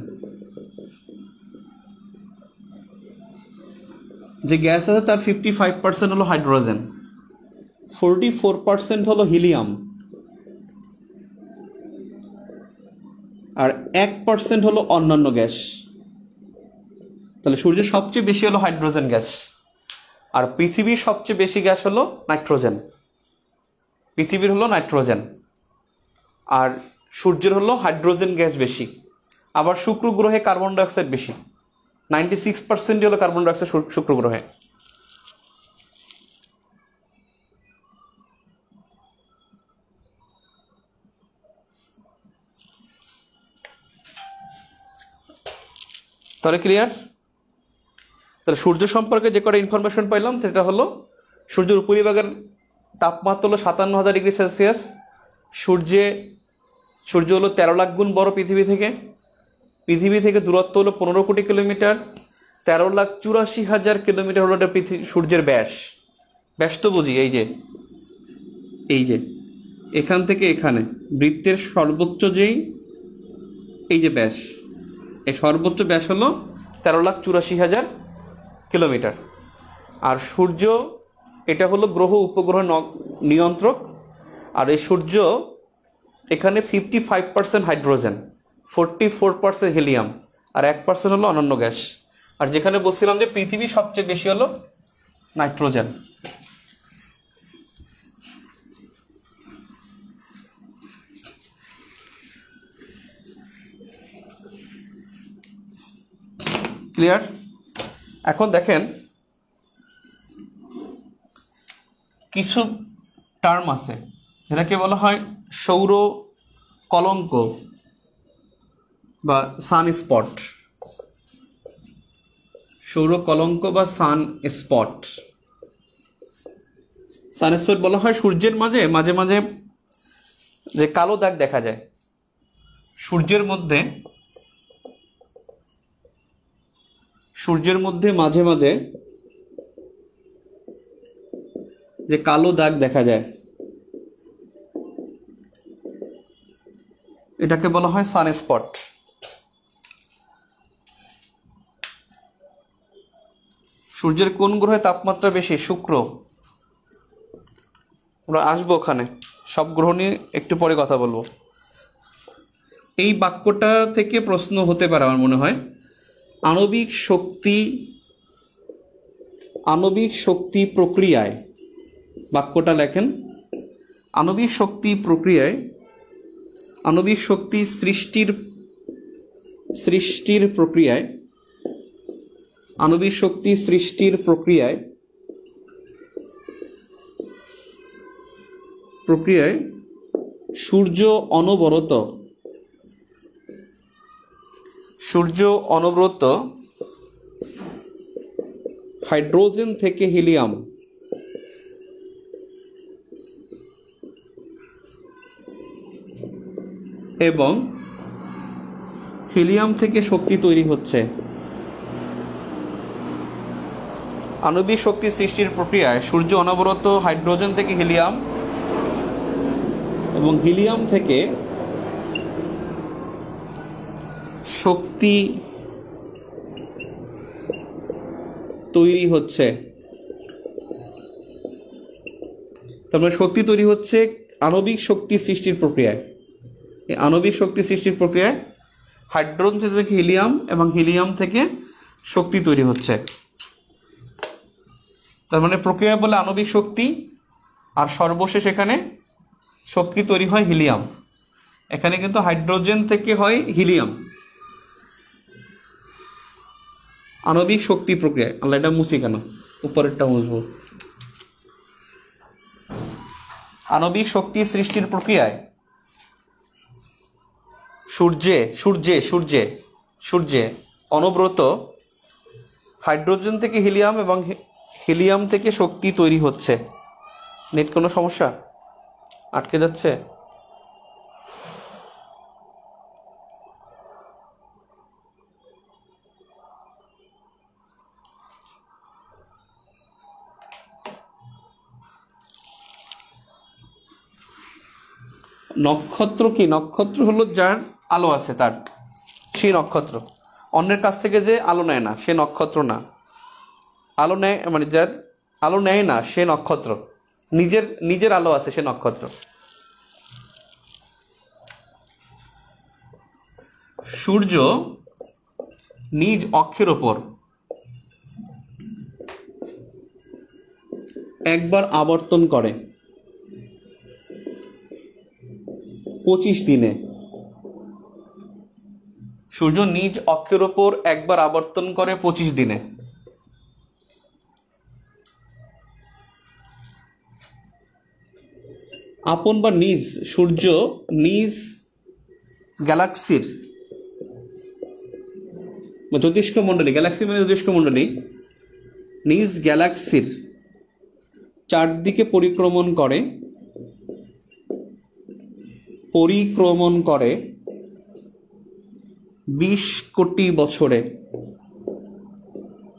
A: যে গ্যাস আছে তার ফিফটি ফাইভ পার্সেন্ট হলো হাইড্রোজেন, ফোরটি ফোর পার্সেন্ট হলো হিলিয়াম, আর এক পার্সেন্ট হলো অন্যান্য গ্যাস। তাহলে সূর্যের সবচেয়ে বেশি হলো হাইড্রোজেন গ্যাস, আর পৃথিবীর সবচেয়ে বেশি গ্যাস হলো নাইট্রোজেন, পৃথিবীর হলো নাইট্রোজেন, আর সূর্যের হলো হাইড্রোজেন গ্যাস বেশি। আবার শুক্র গ্রহে কার্বন ডাইঅক্সাইড বেশি, নাইনটি সিক্স পার্সেন্ট হলো কার্বন ডাইঅক্সাইড শুক্র গ্রহে। তাহলে ক্লিয়ার? তাহলে সূর্য সম্পর্কে যে কটা ইনফরমেশন পাইলাম সেটা হলো সূর্যের উপরিভাগের তাপমাত্রা হলো সাতান্ন হাজার ডিগ্রি সেলসিয়াস, সূর্যে সূর্য হলো তেরো লাখ গুণ বড় পৃথিবী থেকে, পৃথিবী থেকে দূরত্ব হলো পনেরো কোটি কিলোমিটার, তেরো লাখ চুরাশি হাজার কিলোমিটার হলো এটা পৃথিবী সূর্যের ব্যাস। ব্যাস তো বুঝি, এই যে এই যে এখান থেকে এখানে বৃত্তের সর্বোচ্চ যেই এই যে ব্যাস, এই সর্বোচ্চ ব্যাস হলো তেরো লাখ চুরাশি হাজার কিলোমিটার। আর সূর্য এটা হলো গ্রহ উপগ্রহ নিয়ন্ত্রক। আর এই সূর্য এখানে fifty five percent hydrogen, forty four percent helium, আর এক পার্সেন্ট হলো অন্যান্য গ্যাস। আর যেখানে বলছিলাম যে পৃথিবী সবচেয়ে বেশি হলো নাইট্রোজেন। ক্লিয়ার? এখন দেখেন কিছু টার্ম আছে যেটাকে বলা হয় সৌর কলঙ্ক বা সান স্পট। সৌর কলঙ্ক বা সান স্পট। সান স্পট বলা হয় সূর্যের মাঝে মাঝে মাঝে যে কালো দাগ দেখা যায়। সূর্যের মধ্যে সূর্যের মধ্যে মাঝে মাঝে যে কালো দাগ দেখা যায়, এটাকে বলা হয় সান স্পট। সূর্যের কোন গ্রহে তাপমাত্রা বেশি? শুক্র। আমরা আসবো ওখানে, সব গ্রহ নিয়ে একটু পরে কথা বলবো। এই বাক্যটা থেকে প্রশ্ন হতে পারে আমার মনে হয়, আণবিক শক্তি আণবিক শক্তি প্রক্রিয়ায়, বাক্যটা লেখেন, আণবিক শক্তি প্রক্রিয়ায় আণবিক শক্তি সৃষ্টির সৃষ্টির প্রক্রিয়ায় আণবিক শক্তি সৃষ্টির প্রক্রিয়ায় প্রক্রিয়ায় সূর্য অনবরত সূর্য অনবরত হাইড্রোজেন থেকে হিলিয়াম এবং হিলিয়াম থেকে শক্তি তৈরি হচ্ছে। আণবিক শক্তি সৃষ্টির প্রক্রিয়ায় সূর্য অনবরত হাইড্রোজেন থেকে হিলিয়াম এবং হিলিয়াম থেকে শক্তি তৈরি হচ্ছে। তারপরে শক্তি তৈরি হচ্ছে আণবিক শক্তি সৃষ্টির প্রক্রিয়ায়। এই আণবিক শক্তি সৃষ্টির প্রক্রিয়ায় হাইড্রোজেন থেকে হিলিয়াম এবং হিলিয়াম থেকে শক্তি তৈরি হচ্ছে। তার মানে প্রক্রিয়া বলে আণবিক শক্তি, আর সর্বশেষ এখানে শক্তি তৈরি হয় হিলিয়াম। এখানে কিন্তু হাইড্রোজেন থেকে হয় হিলিয়াম। আণবিক শক্তি প্রক্রিয়ায়, আল্লাহ এটা মুছি কেন, উপরেরটা মুছবো। আণবিক শক্তি সৃষ্টির প্রক্রিয়ায় সূর্যে সূর্যে সূর্যে সূর্যে অনবরত হাইড্রোজেন থেকে হিলিয়াম এবং হিলিয়াম থেকে শক্তি তৈরি হচ্ছে। নেট কোনো সমস্যা? আটকে যাচ্ছে? নক্ষত্র কি? নক্ষত্র হলো যার আলো আছে, তার সেই নক্ষত্র। অন্যের কাছ থেকে যে আলো নেয় না সে নক্ষত্র না। আলো নেয় মানে যার আলো নেয় না সে নক্ষত্র। নিজের নিজের আলো আছে সে নক্ষত্র। সূর্য নিজ অক্ষের ওপর একবার আবর্তন করে পঁচিশ দিনে। সূর্য নিজ অক্ষের ওপর একবার আবর্তন করে পঁচিশ দিনে। আপন বা নিজ সূর্য নিজ গ্যালাক্সির জ্যোতিষ্ক মণ্ডলী, গ্যালাক্সি মানে জ্যোতিষ্ক মণ্ডলী, নিজ গ্যালাক্সির চারদিকে পরিক্রমণ করে পরিক্রমণ করে বিশ কোটি বছরে।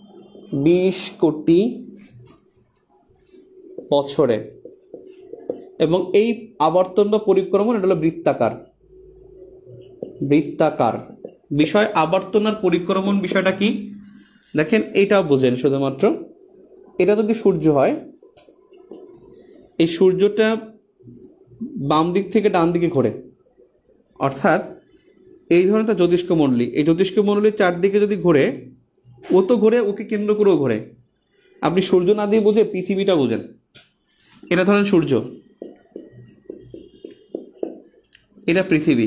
A: বিশ কোটি বছরে এবং এই আবর্তন বা পরিক্রমণ এটা হলো বৃত্তাকার। বৃত্তাকার বিষয় আবর্তন আর পরিক্রমণ বিষয়টা কি দেখেন, এইটাও বোঝেন শুধুমাত্র। এটা যদি সূর্য হয়, এই সূর্যটা বাম দিক থেকে ডান দিকে ঘোরে, অর্থাৎ এই ধরনের একটা জ্যোতিষ্ক মণ্ডলী, এই জ্যোতিষ্ক মণ্ডলীর চারদিকে যদি ঘোরে, ও তো ঘোরে, ওকে কেন্দ্র করেও ঘোরে। আপনি সূর্য না দিয়ে বুঝে পৃথিবীটা বোঝেন। এটা ধরেন সূর্য, এটা পৃথিবী,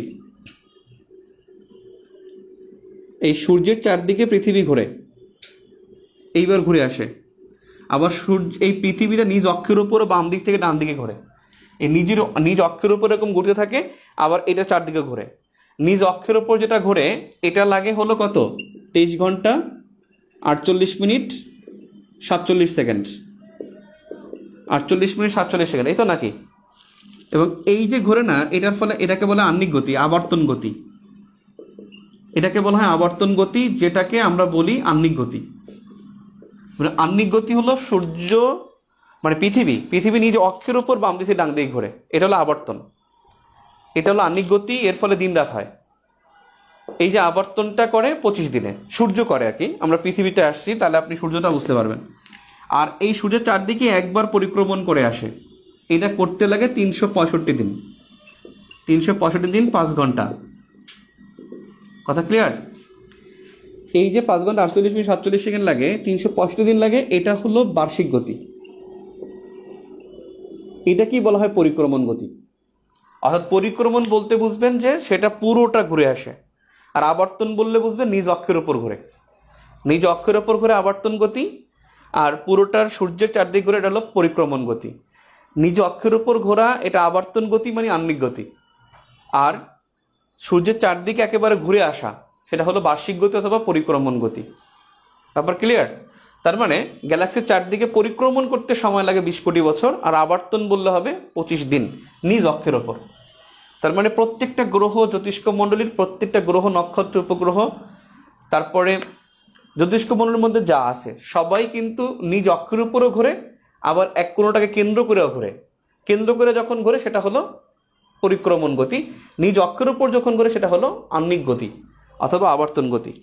A: এই সূর্যের চারদিকে পৃথিবী ঘোরে, এইবার ঘুরে আসে। আবার সূর্য এই পৃথিবীটা নিজ অক্ষের উপর বাম দিক থেকে ডান দিকে ঘোরে, এই নিজের নিজ অক্ষের উপর এরকম ঘুরতে থাকে, আবার এটা চারদিকে ঘোরে। নিজ অক্ষের উপর যেটা ঘোরে এটা লাগে হলো কত, তেইশ ঘন্টা আটচল্লিশ মিনিট সাতচল্লিশ সেকেন্ড, আটচল্লিশ মিনিট সাতচল্লিশ সেকেন্ড, এই তো নাকি? এবং এই যে ঘোরে না, এটার ফলে এটাকে বলে আহ্নিক গতি, আবর্তন গতি। এটাকে বলা হয় আবর্তন গতি, যেটাকে আমরা বলি আহ্নিক গতি। মানে আহ্নিক গতি হলো সূর্য মানে পৃথিবী পৃথিবী নিজ অক্ষের উপর বাম দিকে ডান দিকে ঘোরে, এটা হলো আবর্তন। এটা হলো আহ্নিক গতি, এর ফলে দিন রাত হয়। এই যে আবর্তনটা করে পঁচিশ দিনে সূর্য করে আর কি, আমরা পৃথিবীতে আসছি, তাহলে আপনি সূর্যটা বুঝতে পারবেন। আর এই সূর্যের চারদিকে একবার পরিক্রমণ করে আসে, এটা করতে লাগে তিনশো পঁয়ষট্টি দিন, তিনশো পঁয়ষট্টি দিন পাঁচ ঘন্টা। কথা ক্লিয়ার? এই যে পাঁচ ঘন্টা আটচল্লিশ মিনিট সাতচল্লিশ সেকেন্ড লাগে, তিনশো পঁয়ষট্টি দিন লাগে, এটা হলো বার্ষিক গতি। এটা কি বলা হয়? পরিক্রমণ গতি। অর্থাৎ পরিক্রমণ বলতে বুঝবেন যে সেটা পুরোটা ঘুরে আসে, আর আবর্তন বললে বুঝবেন নিজ অক্ষের ওপর ঘুরে, নিজ অক্ষের ওপর ঘুরে আবর্তন গতি, আর পুরোটার সূর্যের চারদিকে ঘুরে এটা হলো পরিক্রমণ গতি। নিজ অক্ষের উপর ঘোরা এটা আবর্তন গতি মানে আহ্নিক গতি, আর সূর্যের চারদিকে একেবারে ঘুরে আসা সেটা হলো বার্ষিক গতি অথবা পরিক্রমণ গতি। তারপর ক্লিয়ার? তার মানে গ্যালাক্সির চারদিকে পরিক্রমণ করতে সময় লাগে বিশ কোটি বছর, আর আবর্তন বললে হবে পঁচিশ দিন নিজ অক্ষের ওপর। তার মানে প্রত্যেকটা গ্রহ, জ্যোতিষ্ক মণ্ডলীর প্রত্যেকটা গ্রহ, নক্ষত্র, উপগ্রহ, তারপরে জ্যোতিষ্ক মণ্ডলীর মধ্যে যা আছে সবাই কিন্তু নিজ অক্ষের উপরও ঘোরে, আবার এক কোনোটাকে কেন্দ্র করেও ঘোরে। কেন্দ্র করে যখন ঘোরে সেটা হলো পরিক্রমণ গতি, নিজ অক্ষের উপর যখন ঘোরে সেটা হলো আহ্নিক গতি অথবা আবর্তন গতি।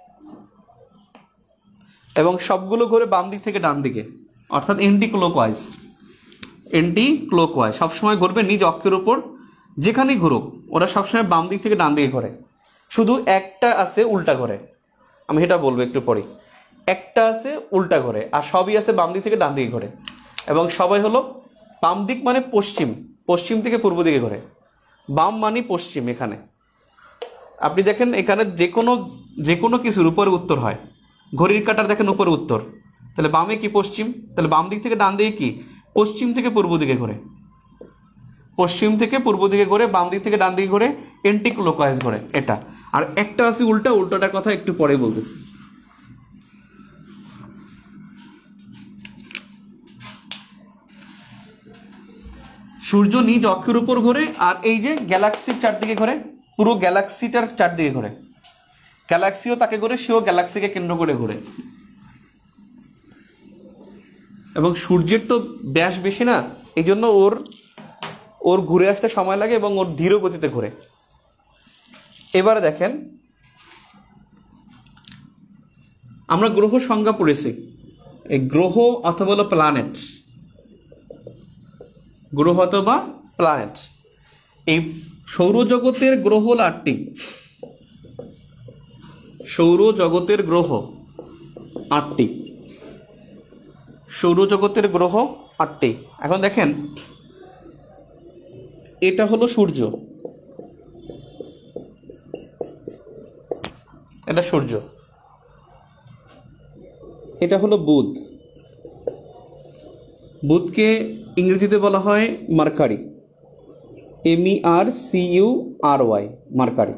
A: এবং সবগুলো ঘোরে বাম দিক থেকে ডান দিকে, অর্থাৎ এন্টি ক্লকওয়াইজ। এন্টি ক্লকওয়াইজ সবসময় ঘুরবে নিজ অক্ষের উপর, যেখানেই ঘুরুক ওরা সবসময় বাম দিক থেকে ডান দিকে ঘোরে। শুধু একটা আছে উল্টা ঘোরে, আমি এটা বলবো একটু পরে। একটা আছে উল্টা ঘোরে, আর সবই আছে বাম দিক থেকে ডান দিকে ঘোরে। এবং সবাই হলো বাম দিক মানে পশ্চিম, পশ্চিম থেকে পূর্ব দিকে ঘোরে। বাম মানে পশ্চিম। এখানে আপনি দেখেন, এখানে যে কোনো যে কোনো কিছুর উপরে উত্তর হয়। ঘড়ির কাঁটার দেখেন উপরে উত্তর, তাহলে বামে কি? পশ্চিম। তাহলে বাম দিক থেকে ডান দিকে কি? পশ্চিম থেকে পূর্ব দিকে ঘোরে, পশ্চিম থেকে পূর্ব দিকে ঘোরে, বাম দিক থেকে ডান দিকে ঘোরে, এন্টি ক্লকওয়াইজ ঘোরে এটা। আর একটা আছে উল্টা, উল্টোটার কথা একটু পরে বলতেছি। সূর্য নিজ অক্ষের উপর ঘোরে, আর এই যে গ্যালাক্সির চারদিকে ঘোরে, পুরো গ্যালাক্সিটার চারদিকে ঘোরে। গ্যালাক্সিও তাকে ঘোরে, সেও গ্যালাক্সিকে কেন্দ্র করে ঘোরে। এবং সূর্যের তো ব্যাস বেশি না, এই জন্য ওর ওর ঘুরে আসতে সময় লাগে এবং ওর ধীর গতিতে ঘোরে। এবারে দেখেন, আমরা গ্রহ সংজ্ঞা পড়েছি। এই গ্রহ অথবা হলো প্ল্যানেট, গ্রহ অথবা প্ল্যানেট। এই সৌরজগতের গ্রহ হল আটটি। সৌরজগতের গ্রহ আটটি। সৌরজগতের গ্রহ আটটি। এখন দেখেন, এটা হলো সূর্য, এটা সূর্য, এটা হলো বুধ। বুধকে ইংরেজিতে বলা হয় Mercury, M E R C U R Y, Mercury.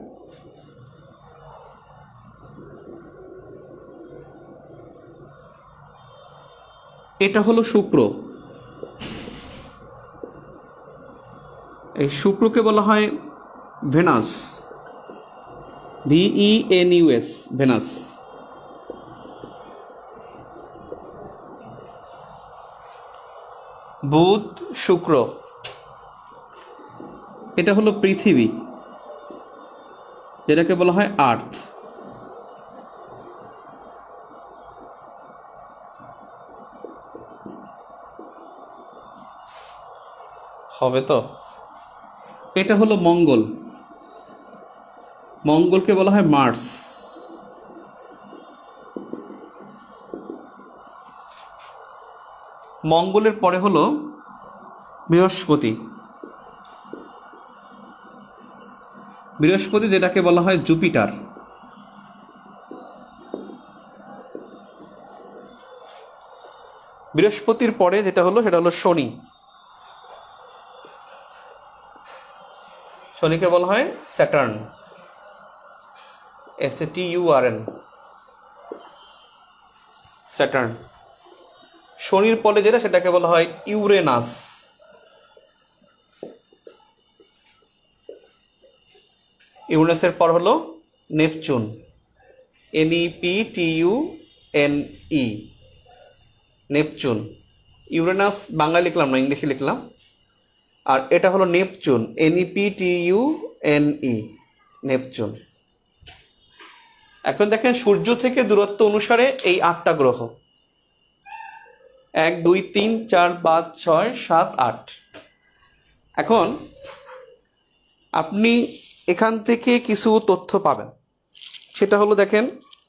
A: এটা হলো শুক্র, এই শুক্রকে বলা হয় Venus, V E N U S, Venus. বুধ, শুক্র, এটা হলো পৃথিবী, যেটাকে বলা হয় আর্থ। হবে তো? এটা হলো মঙ্গল, মঙ্গলকে বলা হয় মার্স। মঙ্গলের পরে হলো বৃহস্পতি, বৃহস্পতি যেটাকে বলা হয় জুপিটার। বৃহস্পতির পরে যেটা হলো সেটা হলো শনি, শনিকে বলা হয় Saturn, S A T U R N, Saturn. শনির পরে যেটা সেটাকে বলা হয় ইউরেনাস, ইউরেনাসের পর হলো Neptune, N E P T U N E, Neptune. Uranus Bangla লিখলাম না, ইংলিশে লিখলাম। আর এটা হলো Neptune, N E P T U N E, Neptune. এখন দেখেন সূর্য থেকে দূরত্ব অনুসারে এই আটটা গ্রহ, এক দুই তিন চার পাঁচ ছয় সাত আট। এখন আপনি এখান থেকে কিছু তথ্য পাবেন, সেটা হলো দেখেন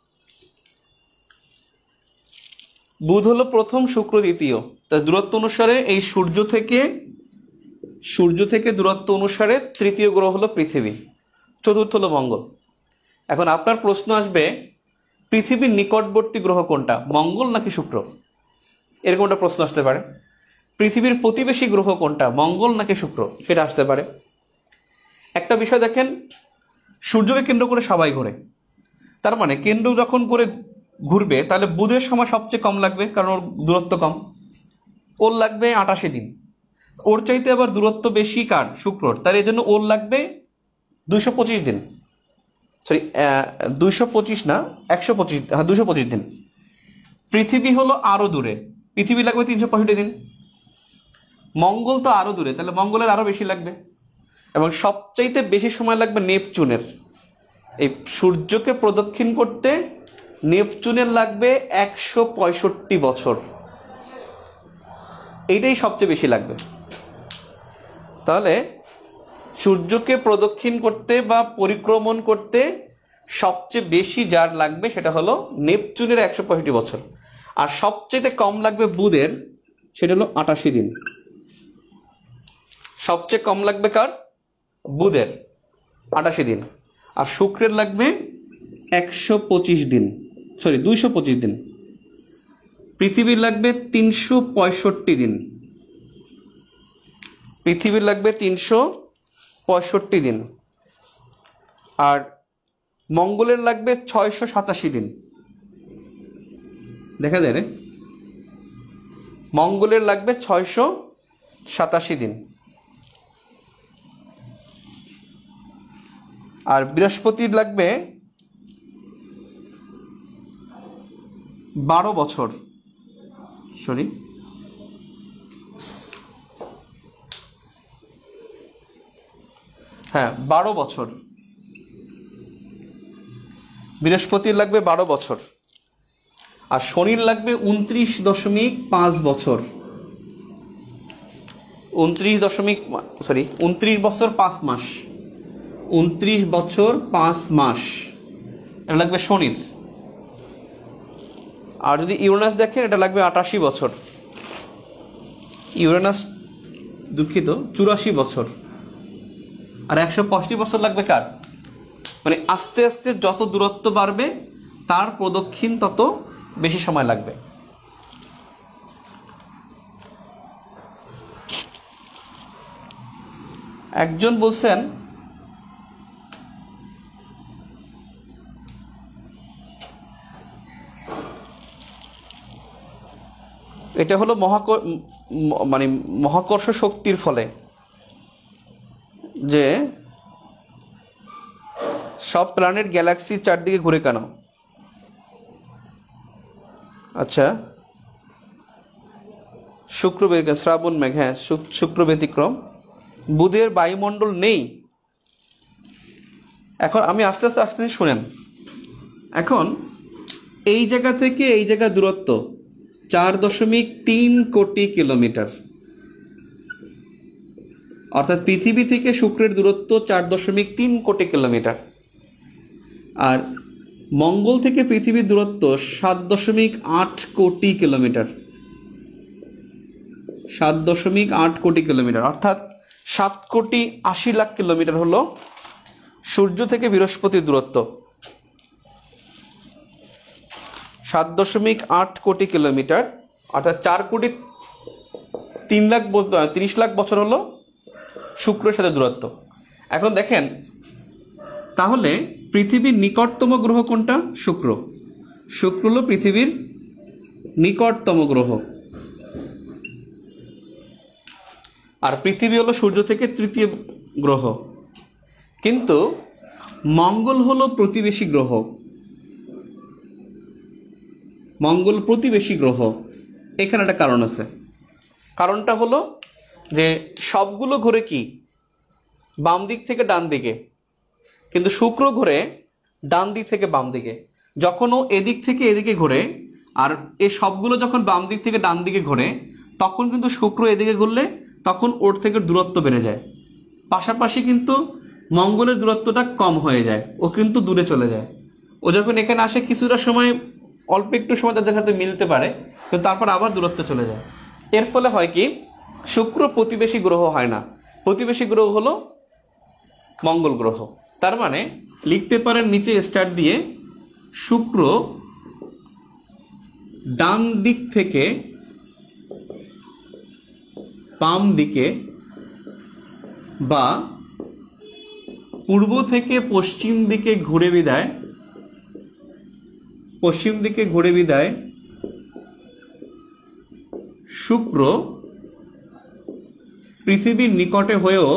A: বুধ হলো প্রথম, শুক্র দ্বিতীয়। তার দূরত্ব অনুসারে এই সূর্য থেকে সূর্য থেকে দূরত্ব অনুসারে তৃতীয় গ্রহ হলো পৃথিবী, চতুর্থ হলো মঙ্গল। এখন আপনার প্রশ্ন আসবে পৃথিবীর নিকটবর্তী গ্রহ কোনটা, মঙ্গল নাকি শুক্র? এরকম একটা প্রশ্ন আসতে পারে। পৃথিবীর প্রতিবেশী গ্রহ কোনটা, মঙ্গল নাকি শুক্র, সেটা আসতে পারে। একটা বিষয় দেখেন, সূর্যকে কেন্দ্র করে সবাই ঘোরে, তার মানে কেন্দ্র যখন করে ঘুরবে তাহলে বুধের সময় সবচেয়ে কম লাগবে, কারণ ওর দূরত্ব কম, ওর লাগবে আটাশি দিন। ওর চাইতে আবার দূরত্ব বেশি কার, শুক্রর, তার এই জন্য ওর লাগবে দুইশো পঁচিশ দিন, সরি দুইশো পঁচিশ না একশো পঁচিশ, হ্যাঁ দুশো পঁচিশ দিন। পৃথিবী হলো আরো দূরে, পৃথিবী লাগবে তিনশো পঁয়ষট্টি দিন। মঙ্গল তো আরো দূরে, তাহলে মঙ্গলের আরো বেশি লাগবে। এবং সবচাইতে বেশি সময় লাগবে নেপচুনের, এই সূর্যকে প্রদক্ষিণ করতে নেপচুনের লাগবে একশো পঁয়ষট্টি বছর, এইটাই সবচেয়ে বেশি লাগবে। তাহলে সূর্যকে প্রদক্ষিণ করতে বা পরিক্রমণ করতে সবচেয়ে বেশি যার লাগবে সেটা হলো নেপচুনের একশো পঁয়ষট্টি বছর, আর সবচেয়ে কম লাগবে বুধের, সেটা হলো আটাশি দিন। সবচেয়ে কম লাগবে কার, বুধের, আটাশি দিন। আর শুক্রের লাগবে একশো পঁচিশ দিন, সরি দুইশো পঁচিশ দিন। পৃথিবীর লাগবে তিনশো পঁয়ষট্টি দিন, পৃথিবীর লাগবে তিনশো পঁয়ষট্টি দিন। আর মঙ্গলের লাগবে ছয়শো সাতাশি দিন। দেখা যায় রে, মঙ্গলের লাগবে ছয়শো সাতাশি দিন। আর বৃহস্পতির লাগবে বারো বছর, সরি হ্যাঁ বারো বছর, বৃহস্পতির লাগবে বারো বছর। আর শনির লাগবে উনত্রিশ দশমিক পাঁচ বছর, উনত্রিশ দশমিক সরি উনত্রিশ বছর পাঁচ মাস, উনত্রিশ বছর পাঁচ মাস এটা লাগবে শনির। আর যদি ইউরেনাস দেখেন এটা লাগবে আটাশি বছর, ইউরেনাস দুঃখিত চুরাশি বছর। আর একশো পঁয়ষট্টি বছর লাগবে কার, মানে আস্তে আস্তে যত দূরত্ব বাড়বে তার প্রদক্ষিণ তত বেশি সময় লাগবে। একজন বলছেন এটা হলো মহাক মানে মহাকর্ষ শক্তির ফলে যে সব প্ল্যানেট গ্যালাক্সির চারদিকে ঘুরে কেন। আচ্ছা শুক্র শ্রাবণ মেঘ, হ্যাঁ শুক্র ব্যতিক্রম, বুধের বায়ুমণ্ডল নেই। এখন আমি আস্তে আস্তে আস্তে আস্তে শুনেন। এখন এই জায়গা থেকে এই জায়গা দূরত্ব চার দশমিক তিন কোটি কিলোমিটার, অর্থাৎ পৃথিবী থেকে শুক্রের দূরত্ব চার দশমিক তিন কোটি কিলোমিটার, আর মঙ্গল থেকে পৃথিবীর দূরত্ব সাত দশমিক আট কোটি কিলোমিটার। সাত দশমিক আট কোটি কিলোমিটার অর্থাৎ সাত কোটি আশি লাখ কিলোমিটার হলো সূর্য থেকে বৃহস্পতির দূরত্ব। সাত দশমিক আট কোটি কিলোমিটার অর্থাৎ চার কোটি তিন লাখ তিরিশ লাখ বছর হলো শুক্রের সাথে দূরত্ব। এখন দেখেন তাহলে পৃথিবীর নিকটতম গ্রহ কোনটা? শুক্র। শুক্র হলো পৃথিবীর নিকটতম গ্রহ, আর পৃথিবী হলো সূর্য থেকে তৃতীয় গ্রহ। কিন্তু মঙ্গল হলো প্রতিবেশী গ্রহ। মঙ্গল প্রতিবেশী গ্রহ। এখানে একটা কারণ আছে। কারণটা হলো যে সবগুলো ঘুরে কি বাম দিক থেকে ডান দিকে, কিন্তু শুক্র ঘুরে ডান দিক থেকে বাম দিকে। যখন ও এদিক থেকে এদিকে ঘুরে আর এই সবগুলো যখন বাম দিক থেকে ডান দিকে ঘুরে, তখন কিন্তু শুক্র এদিকে ঘুরলে তখন ওর থেকে দূরত্ব বেড়ে যায়। পাশাপাশি কিন্তু মঙ্গলের দূরত্বটা কম হয়ে যায়, ও কিন্তু দূরে চলে যায়। ও যখন এখানে আসে কিছুটা সময়, অল্প একটু সময় তাদের সাথে মিলতে পারে, কিন্তু তারপর আবার দূরত্ব চলে যায়। এর ফলে হয় কি, শুক্র প্রতিবেশী গ্রহ হয় না। প্রতিবেশী গ্রহ হলো মঙ্গল গ্রহ। তার মানে লিখতে পারেন নিচে স্টার দিয়ে, শুক্র ডান দিক থেকে বাম দিকে বা পূর্ব থেকে পশ্চিম দিকে ঘুরে বিদায় পশ্চিম দিকে ঘুরে বিদায় শুক্র পৃথিবীর নিকটে হয়েও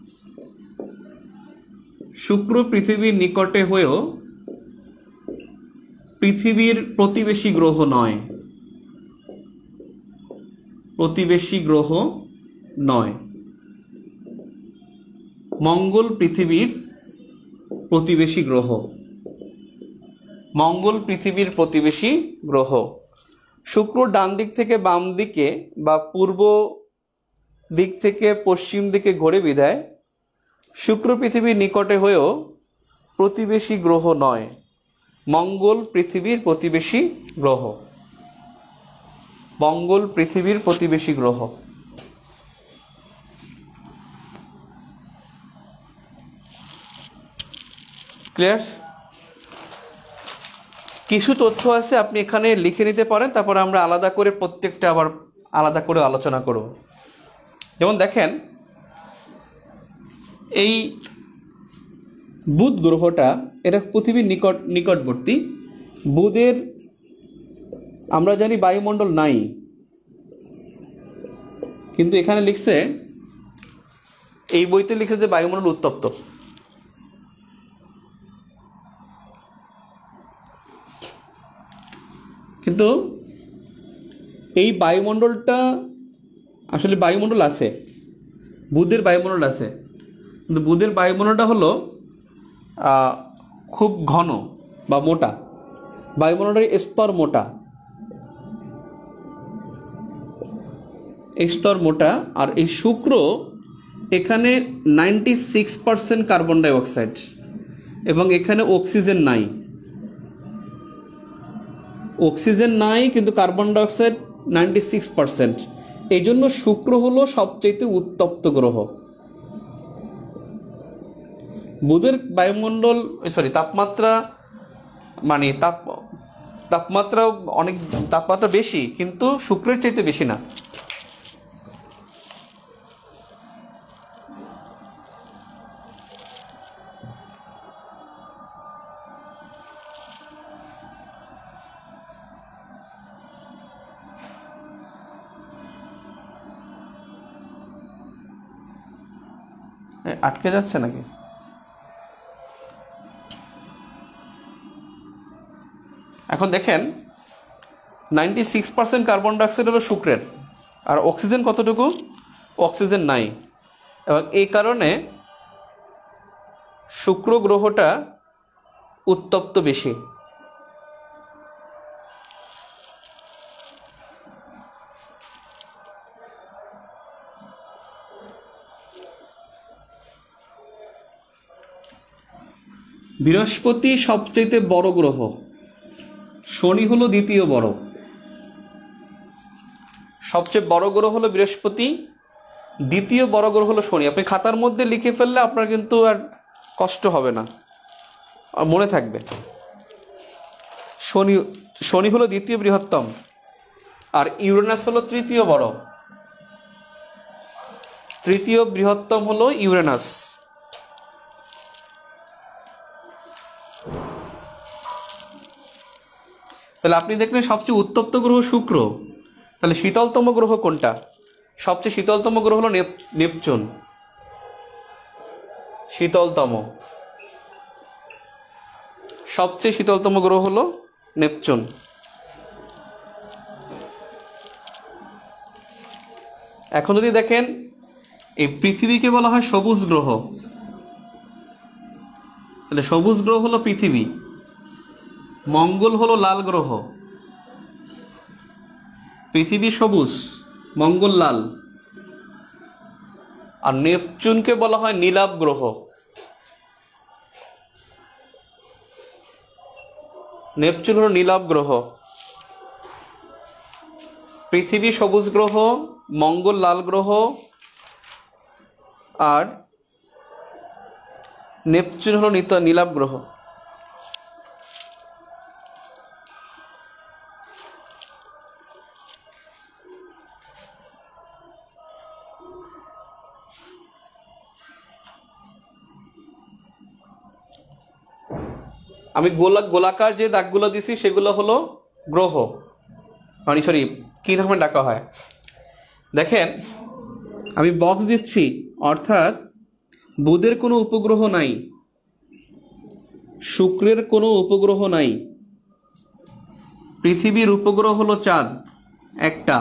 A: শুক্র পৃথিবীর নিকটে হয়েও পৃথিবীর প্রতিবেশী গ্রহ নয়। প্রতিবেশী গ্রহ নয়। মঙ্গল পৃথিবীর প্রতিবেশী গ্রহ। মঙ্গল পৃথিবীর প্রতিবেশী গ্রহ। শুক্র ডান দিক থেকে বাম দিকে বা পূর্ব দিক থেকে পশ্চিম দিকে ঘুরে বিদায় শুক্র পৃথিবীর নিকটে হয়েও প্রতিবেশী গ্রহ নয়। মঙ্গল পৃথিবীর প্রতিবেশী গ্রহ। মঙ্গল পৃথিবীর প্রতিবেশী গ্রহ। ক্লিয়ার? কিছু তথ্য আছে আপনি এখানে লিখে নিতে পারেন, তারপর আমরা আলাদা করে প্রত্যেকটা আবার আলাদা করে আলোচনা করব। যেমন দেখেন, এই বুধ গ্রহটা এটা পৃথিবীর নিকট নিকটবর্তী। বুধের আমরা জানি বায়ুমণ্ডল নাই, কিন্তু এখানে লিখছে, এই বইতে লিখছে যে বায়ুমণ্ডল উত্তপ্ত। কিন্তু এই বায়ুমণ্ডলটা আসলে বায়ুমণ্ডল আছে, বুধের বায়ুমণ্ডল আছে, কিন্তু বুধের বায়ুমণ্ডলটা হলো খুব ঘন বা মোটা। বায়ুমণ্ডলের স্তর মোটা, স্তর মোটা। আর এই শুক্র এখানে ninety six percent carbon dioxide এবং এখানে অক্সিজেন নাই। অক্সিজেন নাই কিন্তু carbon dioxide ninety six percent. এই জন্য শুক্র হলো সবচেয়ে উত্তপ্ত গ্রহ। বুধের বায়ুমণ্ডল সরি তাপমাত্রা মানে তাপ তাপমাত্রা অনেক তাপমাত্রা বেশি, কিন্তু শুক্রের চাইতে বেশি না। আটকে যাচ্ছে নাকি? এখন দেখেন, ninety six percent carbon dioxide হলো শুক্রের, আর অক্সিজেন কতটুকু? অক্সিজেন নাই। এবং এই কারণে শুক্র গ্রহটা উত্তপ্ত বেশি। বৃহস্পতি সবচেয়ে বড় গ্রহ, শনি হলো দ্বিতীয় বড়। সবচেয়ে বড় গ্রহ হলো বৃহস্পতি, দ্বিতীয় বড় গ্রহ হলো শনি। আপনি খাতার মধ্যে লিখে ফেললে আপনার কিন্তু আর কষ্ট হবে না, মনে থাকবে। শনি শনি হলো দ্বিতীয় বৃহত্তম, আর ইউরেনাস হলো তৃতীয় বড়। তৃতীয় বৃহত্তম হলো ইউরেনাস। তাহলে আপনি দেখলেন সবচেয়ে উত্তপ্ত গ্রহ শুক্র, তাহলে শীতলতম গ্রহ কোনটা? সবচেয়ে শীতলতম গ্রহ হলো নেপচুন, শীতলতম। সবচেয়ে শীতলতম গ্রহ হলো নেপচুন। এখন যদি দেখেন, এই পৃথিবীকে বলা হয় সবুজ গ্রহ, তাহলে সবুজ গ্রহ হলো পৃথিবী। মঙ্গল হলো লাল গ্রহ, পৃথিবী সবুজ, মঙ্গল লাল। আর নেপচুনকে বলা হয় নীলাভ গ্রহ। নেপচুন হলো নীলাভ গ্রহ। পৃথিবী সবুজ গ্রহ, মঙ্গল লাল গ্রহ, আর নেপচুন হলো নীলাভ গ্রহ। আমি গোলা গোলাকার যে দাগগুলো দিছি সেগুলো হলো গ্রহ, মানে সরি কি নামে ডাকা হয়। দেখেন আমি বক্স দিচ্ছি, অর্থাৎ বুধের কোনো উপগ্রহ নাই, শুক্রের কোনো উপগ্রহ নাই, পৃথিবীর উপগ্রহ হলো চাঁদ, একটা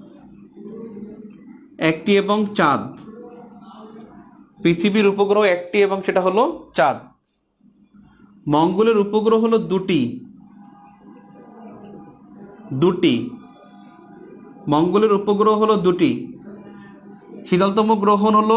A: একটি এবং চাঁদ। পৃথিবীর উপগ্রহ একটি এবং সেটা হলো চাঁদ। মঙ্গলের উপগ্রহ হলো দুটি, দুটি মঙ্গলের উপগ্রহ হলো দুটি। শীতলতম গ্রহ হলো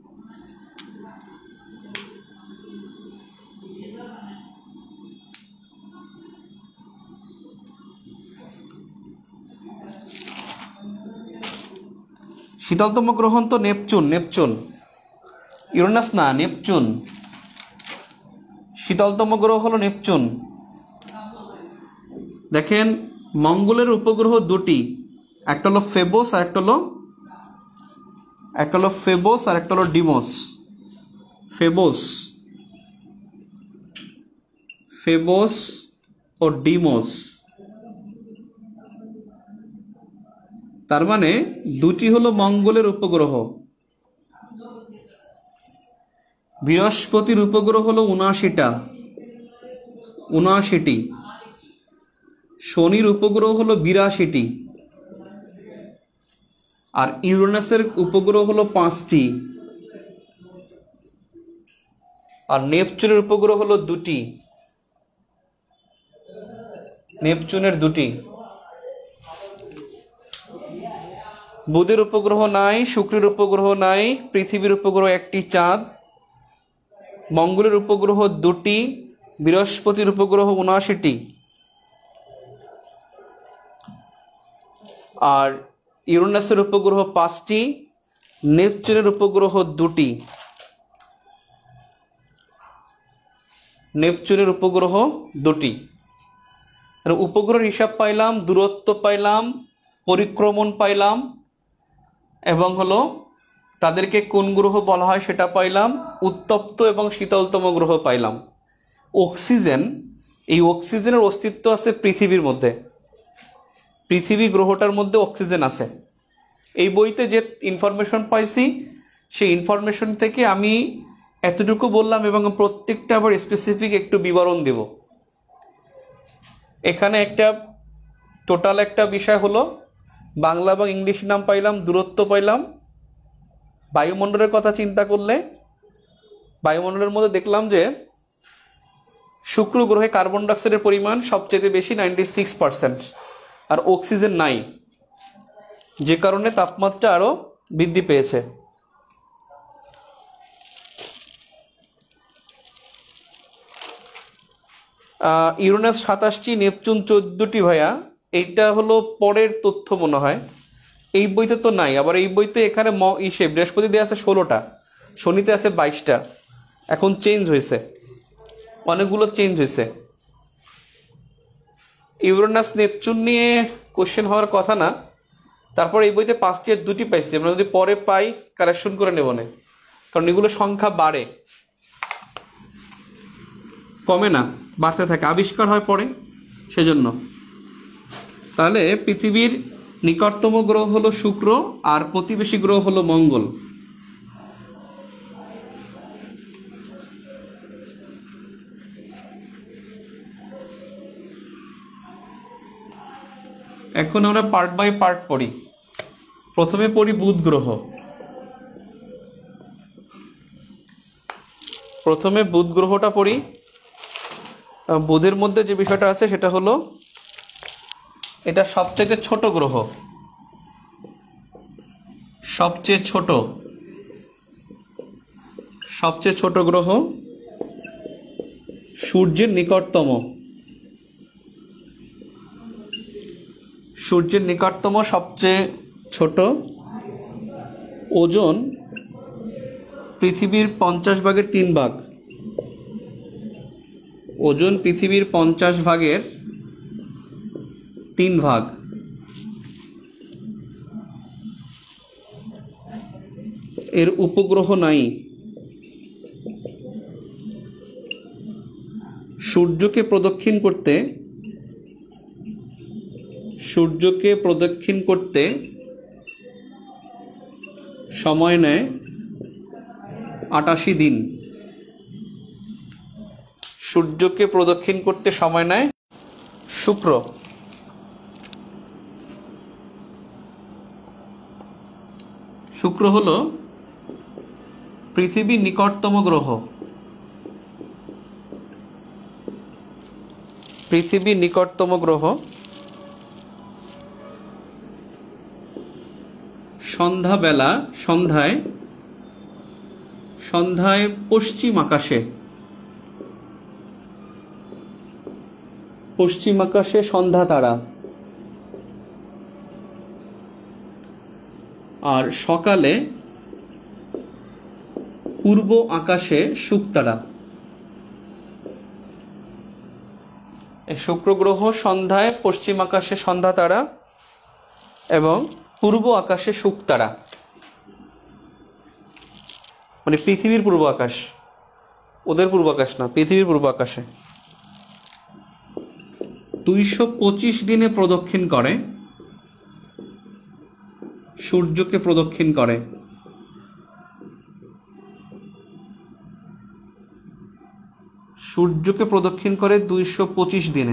A: শীতলতম গ্রহ তো নেপচুন, নেপচুন ইউরেনাস না, নেপচুন। শীতলতম গ্রহ হলো নেপচুন। দেখেন মঙ্গলের উপগ্রহ দুটি, একটা হলো ফেবোস আর একটা হলো একটা হলো ফেবোস আর একটা হলো ডিমোস। ফেবোস ফেবোস ও ডিমোস, তার মানে দুটি হলো মঙ্গলের উপগ্রহ। বৃহস্পতির উপগ্রহ হলো উনআশিটা, উনআশিটি। শনির উপগ্রহ হলো বিরাশিটি, আর ইউরেনাসের উপগ্রহ হলো পাঁচটি, আর নেপচুনের উপগ্রহ হলো দুটি, নেপচুনের দুটি। বুধের উপগ্রহ নাই, শুক্রের উপগ্রহ নাই, পৃথিবীর উপগ্রহ একটি, চাঁদ। মঙ্গলের উপগ্রহ দুটি, বৃহস্পতির উপগ্রহ উনআশিটি, আর ইউরেনাসের উপগ্রহ পাঁচটি, নেপচুনের উপগ্রহ দুটি। নেপচুনের উপগ্রহ দুটি। উপগ্রহের হিসাব পাইলাম, দূরত্ব পাইলাম, পরিক্রমণ পাইলাম, এবং হলো তাদেরকে কোন গ্রহ বলা হয় সেটা পাইলাম, উত্তপ্ত এবং শীতলতম গ্রহ পাইলাম। অক্সিজেন, এই অক্সিজেনের অস্তিত্ব আছে পৃথিবীর মধ্যে, পৃথিবী গ্রহটার মধ্যে অক্সিজেন আছে। এই বইতে যে ইনফরমেশন পাইছি সেই ইনফরমেশন থেকে আমি এতটুকু বললাম, এবং প্রত্যেকটা আবার স্পেসিফিক একটু বিবরণ দেব। এখানে একটা টোটাল একটা বিষয় হলো বাংলা এবং ইংলিশ নাম পাইলাম, দূরত্ব পাইলাম, বায়ুমণ্ডলের কথা চিন্তা করলে বায়ুমণ্ডলের মধ্যে দেখলাম যে শুক্র গ্রহে কার্বন ডাইঅক্সাইডের পরিমাণ সবচেয়ে বেশি নাইনটি সিক্স পার্সেন্ট, আর অক্সিজেন নাই, যে কারণে তাপমাত্রা আরো বৃদ্ধি পেয়েছে। ইউরেনাস সাতাশটি, নেপচুন চোদ্দটি ভাইয়া, এইটা হলো পরের তথ্য মনে হয়, এই বইতে তো নাই। আবার এই বইতে এখানে ম ইসে বৃহস্পতি দিয়ে আছে ষোলোটা, শনিতে আছে বাইশটা, এখন চেঞ্জ হয়েছে, অনেকগুলো চেঞ্জ হয়েছে। ইউরেনাস নেপচুন নিয়ে কোশ্চেন হওয়ার কথা না, তারপর এই বইতে পাঁচটি আর দুটি পাইছি, আমরা যদি পরে পাই কারেকশন করে নেব না, কারণ এগুলো সংখ্যা বাড়ে, কমে না, বাড়তে থাকে, আবিষ্কার হয় পরে, সেজন্য। তাহলে পৃথিবীর নিকটতম গ্রহ হলো শুক্র আর প্রতিবেশী গ্রহ হলো মঙ্গল। এখন আমরা পার্ট বাই পার্ট পড়ি। প্রথমে পড়ি বুধ গ্রহ। প্রথমে বুধ গ্রহটা পড়ি। বুধের মধ্যে যে বিষয়টা আছে সেটা হলো এটা সবচেয়ে ছোট গ্রহ, সবচেয়ে ছোট সবচেয়ে ছোট গ্রহ, সূর্যের নিকটতম, সূর্যের নিকটতম, সবচেয়ে ছোট, ওজন পৃথিবীর পঞ্চাশ ভাগের তিন ভাগ, ওজন পৃথিবীর পঞ্চাশ ভাগের তিন ভাগ। এর উপগ্রহ নাই। সূর্যকে প্রদক্ষিণ করতে সূর্যকে প্রদক্ষিণ করতে সময় নেয় আটাশি দিন। সূর্যকে প্রদক্ষিণ করতে সময় নেয় শুক্র। শুক্র হলো পৃথিবীর নিকটতম গ্রহ, পৃথিবীর নিকটতম গ্রহ। সন্ধ্যাবেলা সন্ধ্যায় সন্ধ্যায় পশ্চিম আকাশে পশ্চিম আকাশে সন্ধ্যা তারা, আর সকালে পূর্ব আকাশে শুকতারা। শুক্র গ্রহ সন্ধ্যায় পশ্চিম আকাশে সন্ধ্যা তারা এবং পূর্ব আকাশে শুকতারা, মানে পৃথিবীর পূর্ব আকাশ, ওদের পূর্ব আকাশ না, পৃথিবীর পূর্ব আকাশে। দুইশো পঁচিশ দিনে প্রদক্ষিণ করে, সূর্যকে প্রদক্ষিণ করে। সূর্যকে প্রদক্ষিণ করে দুইশো পঁচিশ দিনে।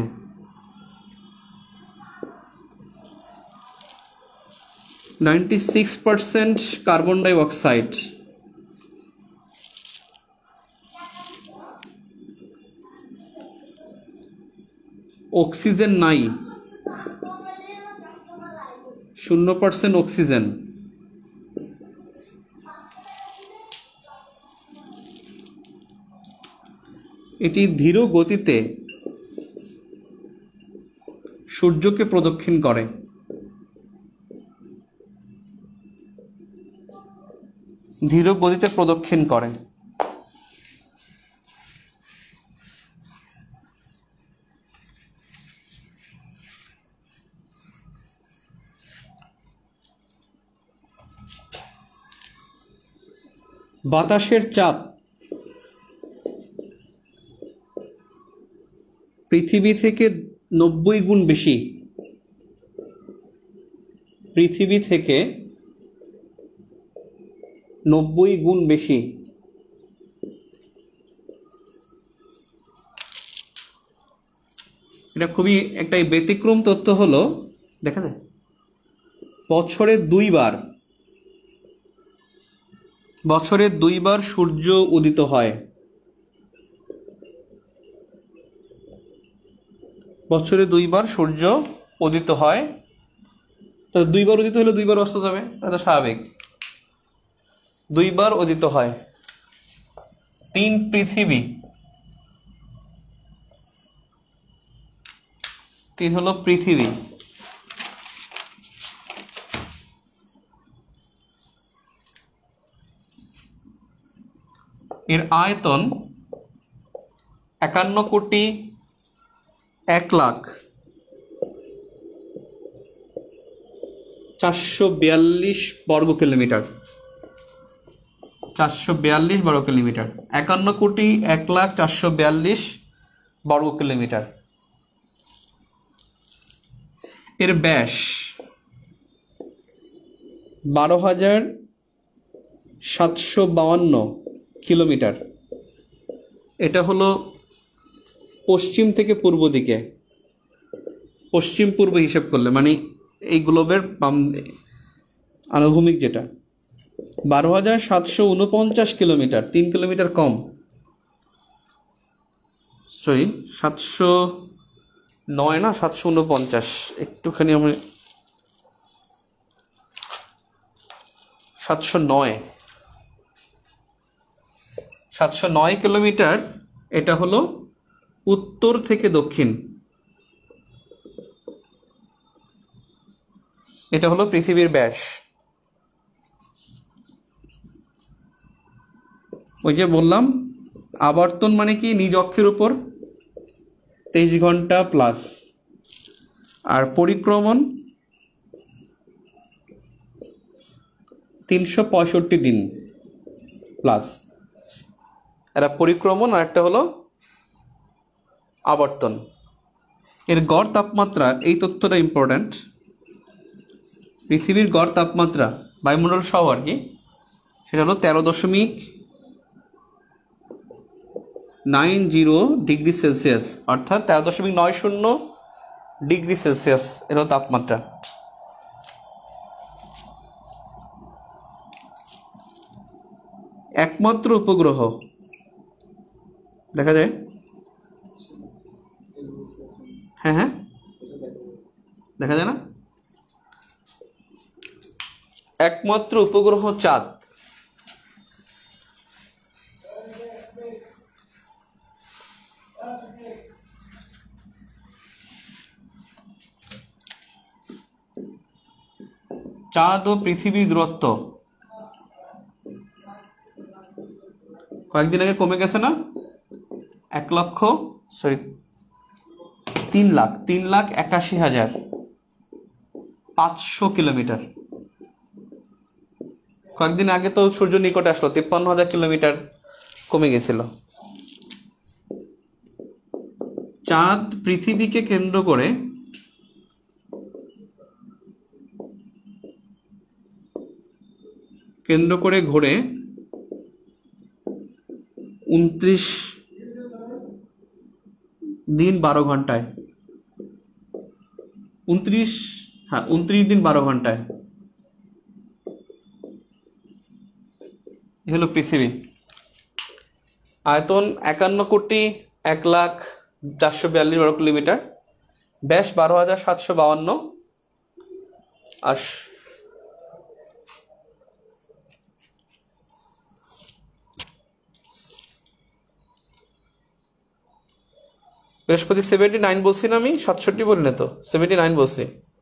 A: Ninety six percent carbon dioxide, oxygen নাই, শূন্য পার্সেন্ট অক্সিজেন। এটি ধীর গতিতে সূর্যকে প্রদক্ষিণ করে। ধীর গতিতে প্রদক্ষিণ করে। বাতাসের চাপ পৃথিবী থেকে নব্বই গুণ বেশি, পৃথিবী থেকে নব্বই গুণ বেশি। এটা খুবই একটা ব্যতিক্রম তথ্য হলো, দেখা যায় বছরে দুইবার বছরে দুইবার সূর্য উদিত হয়। বছরে দুইবার সূর্য উদিত হয়, তো দুইবার উদিত হলে দুইবার অস্ত যাবে, এটা স্বাভাবিক। দুইবার উদিত হয়। তিন পৃথিবী, তিন হলো পৃথিবী। এর আয়তন একান্ন কোটি এক লাখ চারশো বিয়াল্লিশ বর্গ কিলোমিটার। চারশো বিয়াল্লিশ বর্গ কিলোমিটার একান্ন কোটি এক লাখ চারশো বিয়াল্লিশ বর্গ কিলোমিটার। এর ব্যাস বারো হাজার সাতশো বাউান্ন কিলোমিটার। এটা হলো পশ্চিম থেকে পূর্ব দিকে, পশ্চিম পূর্ব হিসেব করলে, মানে এই গ্লোবের আনুভূমিক যেটা, বারো হাজার সাতশো উনপঞ্চাশ কিলোমিটার, তিন কিলোমিটার কম, সরি সাতশো নয় না সাতশো উনপঞ্চাশ, একটুখানি আমি সাতশো নয় সাতশো নয় কিলোমিটার। এটা হলো উত্তর থেকে দক্ষিণ, এটা হলো পৃথিবীর ব্যাস। ওই যে বললাম আবর্তন মানে কি, নিজ অক্ষের উপর তেইশ ঘন্টা প্লাস, আর পরিক্রমণ তিনশো পঁয়ষট্টি দিন প্লাস। একটা পরিক্রমণ আর একটা হলো আবর্তন। এর গড় তাপমাত্রা, এই তথ্যটা ইম্পর্ট্যান্ট, পৃথিবীর গড় তাপমাত্রা বায়ুমণ্ডল সহ আর কি, সেটা হলো তেরো দশমিক নাইন জিরো ডিগ্রি সেলসিয়াস, অর্থাৎ তেরো দশমিক নয় শূন্য ডিগ্রি সেলসিয়াস এর তাপমাত্রা। একমাত্র উপগ্রহ দেখা যায়, হ্যাঁ হ্যাঁ দেখা যায় না, একমাত্র উপগ্রহ চাঁদ। চাঁদ ও পৃথিবীর দূরত্ব কয়েকদিন আগে কমে গেছে না, এক লক্ষ সরি তিন লাখ তিন লাখ একাশি হাজার পাঁচশো কিলোমিটার। কয়েকদিন আগে তো সূর্য নিকটে আসলো, তিপ্পান্ন হাজার কিলোমিটার কমে গেছিল। চাঁদ পৃথিবীকে কেন্দ্র করে কেন্দ্র করে ঘোরে উনত্রিশ দিন বারো ঘন্টায়, উনত্রিশ হ্যাঁ উনত্রিশ দিন বারো ঘন্টায়। এ হলো পৃথিবী। আয়তন একান্ন কোটি এক লাখ চারশো বিয়াল্লিশ বর্গ কিলোমিটার, ব্যাস বারো হাজার সাতশো বাউান্ন, আর বৃহস্পতি সেভেন্টি নাইন বলছি না, আমি সাতষট্টি বলি না তো, সেভেন্টি নাইন বলছি।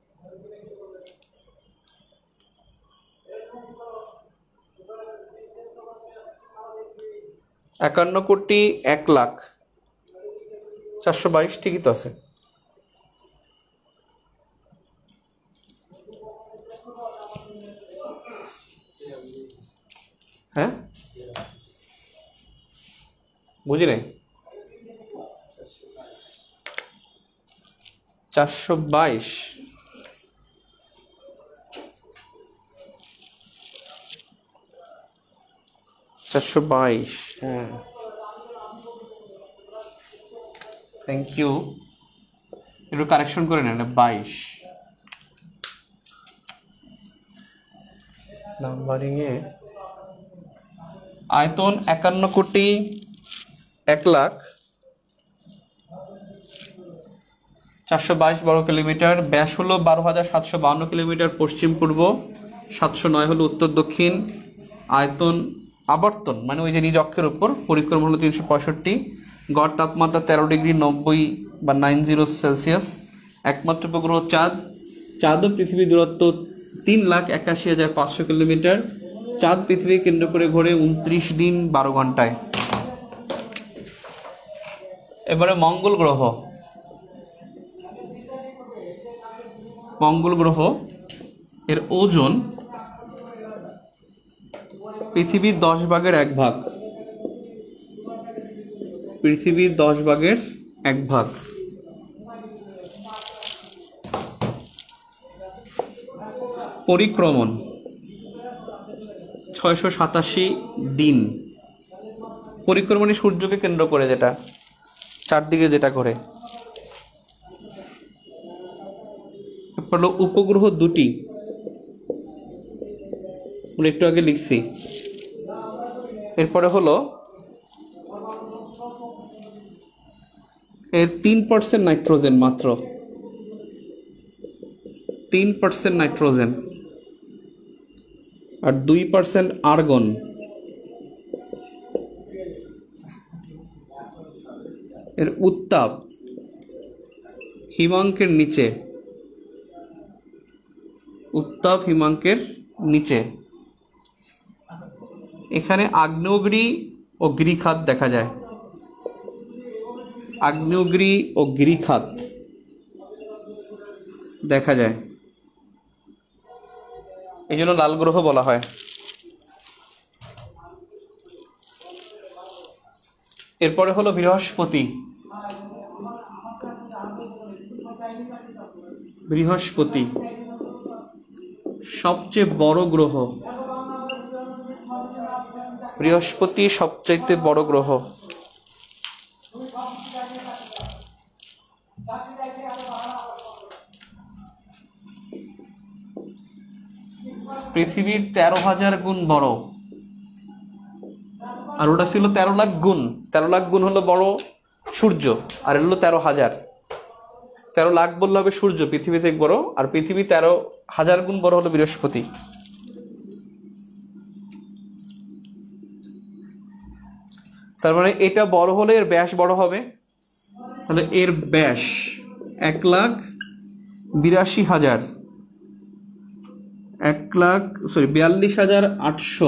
A: একান্ন কোটি এক লাখ চারশো বাইশ, ঠিকই তো আছে। হ্যাঁ বুঝি নাই, চারশো বাইশ চারশো বাইশ হ্যাঁ, থ্যাংক ইউ, একটু কারেকশন করে নেন, বাইশ নাম্বারিং এ আয়তন একান্ন কোটি এক লাখ চারশো বাইশ বর্গ কিলোমিটার। ব্যাস হলো বারো হাজার সাতশো বাউন্ন কিলোমিটার পশ্চিম পূর্ব, সাতশো নয় হলো উত্তর দক্ষিণ। আয়তন আবর্তন মানে ওই যে নিজ অক্ষের উপর, পরিক্রমা হলো তিনশো পঁয়ষট্টি। গড় তাপমাত্রা তেরো ডিগ্রি নব্বই বা নাইন জিরো সেলসিয়াস। একমাত্র উপগ্রহ চাঁদ। চাঁদ ও পৃথিবীর দূরত্ব তিন লাখ একাশি হাজার পাঁচশো কিলোমিটার। চাঁদ পৃথিবী কেন্দ্র করে ঘোরে উনত্রিশ দিন বারো ঘন্টায়। এবারে মঙ্গল গ্রহ। মঙ্গল গ্রহ এর ওজন পৃথিবীর দশ ভাগের এক ভাগ। পৃথিবীর দশ ভাগের এক ভাগ। পরিক্রমণ ছয়শো সাতাশি দিন। পরিক্রমণী সূর্যকে কেন্দ্র করে, যেটা চারদিকে যেটা করে। হলো উপগ্রহ দুটি, একটু আগে লিখছি। এরপরে হলো এর তিন পার্সেন্ট নাইট্রোজেন, মাত্র তিন পার্সেন্ট নাইট্রোজেন আর দুই পার্সেন্ট আর্গন। এর উত্তাপ হিমাঙ্কের নিচে, উত্তাপ হিমাঙ্কের নিচে। এখানে আগ্নেয়গিরি ও গিরিখাত দেখা যায়। আগ্নেয়গিরি ও গিরিখাত দেখা যায়, এই জন্য লাল গ্রহ বলা হয়। এরপরে হলো বৃহস্পতি। বৃহস্পতি সবচেয়ে বড় গ্রহ। বৃহস্পতি সবচাইতে বড় গ্রহ। পৃথিবীর তেরো হাজার গুণ বড়, আর ওটা ছিল তেরো লাখ গুণ। তেরো লাখ গুণ হলো বড় সূর্য, আর হলো তেরো হাজার। তেরো লাখ বললে হবে সূর্য পৃথিবী থেকে বড়, আর পৃথিবী তেরো হাজার গুণ বড় হলো বৃহস্পতি। তার মানে এটা বড় হলে এর ব্যাস বড় হবে। তাহলে এর ব্যাস এক লাখ বিরাশি হাজার এক লাখ সরি বিয়াল্লিশ হাজার আটশো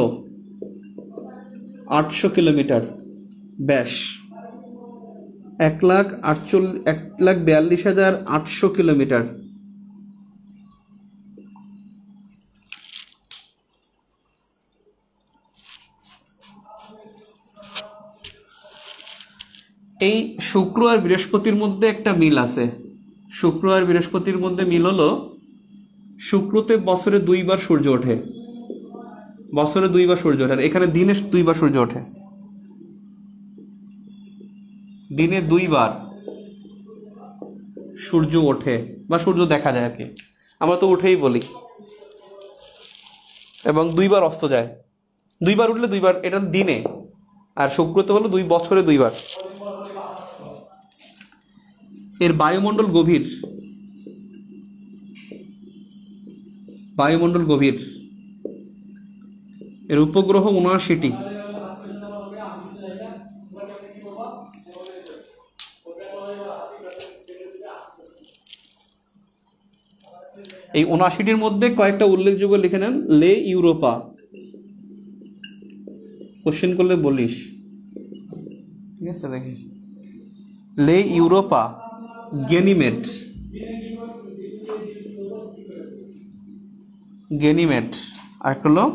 A: আটশো কিলোমিটার ব্যাস। এক লাখ আটচল্লিশ এক লাখ বিয়াল্লিশ হাজার আটশো কিলোমিটার। এই শুক্র আর বৃহস্পতির মধ্যে একটা মিল আছে। শুক্র আর বৃহস্পতির মধ্যে মিল হলো, শুক্রতে বছরে দুইবার সূর্য ওঠে। বছরে দুইবার সূর্য ওঠে, এখানে দিনে দুইবার সূর্য ওঠে। দিনে দুইবার সূর্য ওঠে বা সূর্য দেখা যায় আর কি, আমরা তো উঠেই বলি। এবং দুইবার অস্ত যায়। দুইবার উঠলে দুইবার, এটা দিনে। আর শুক্রতে হলো দুই বছরে দুইবার। এর বায়ুমণ্ডল গভীর। বায়ুমণ্ডল গভীর। এর উপগ্রহ উনআশিটি। এই উনআশিটির মধ্যে কয়েকটা উল্লেখযোগ্য লিখে নেন। লে ইউরোপা, কোশ্চেন করলে বলিস, ঠিক আছে? দেখি, লে ইউরোপা, গেনিমেড, গেনিমেড আর হলো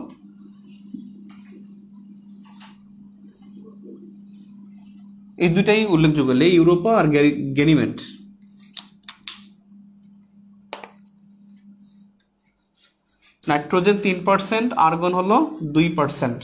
A: এই দুটাই উল্লেখযোগ্য, লে ইউরোপা আর গেনিমেড। নাইট্রোজেন তিন পার্সেন্ট, আর্গন হলো দুই পার্সেন্ট।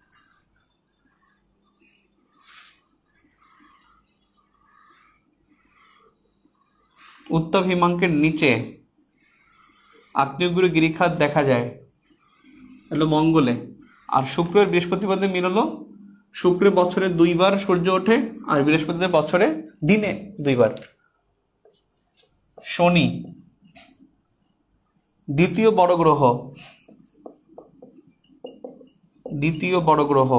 A: উত্তাপ হিমাঙ্কের নিচে আগ্নেয়গিরি গিরিখাত দেখা যায় হলো মঙ্গলে। আর শুক্র আর বৃহস্পতির মধ্যে মিল হলো শুক্রে বছরে দুইবার সূর্য ওঠে, আর বৃহস্পতিতে বছরে দিনে দুইবার। শনি দ্বিতীয় বড় গ্রহ, দ্বিতীয় বড় গ্রহ।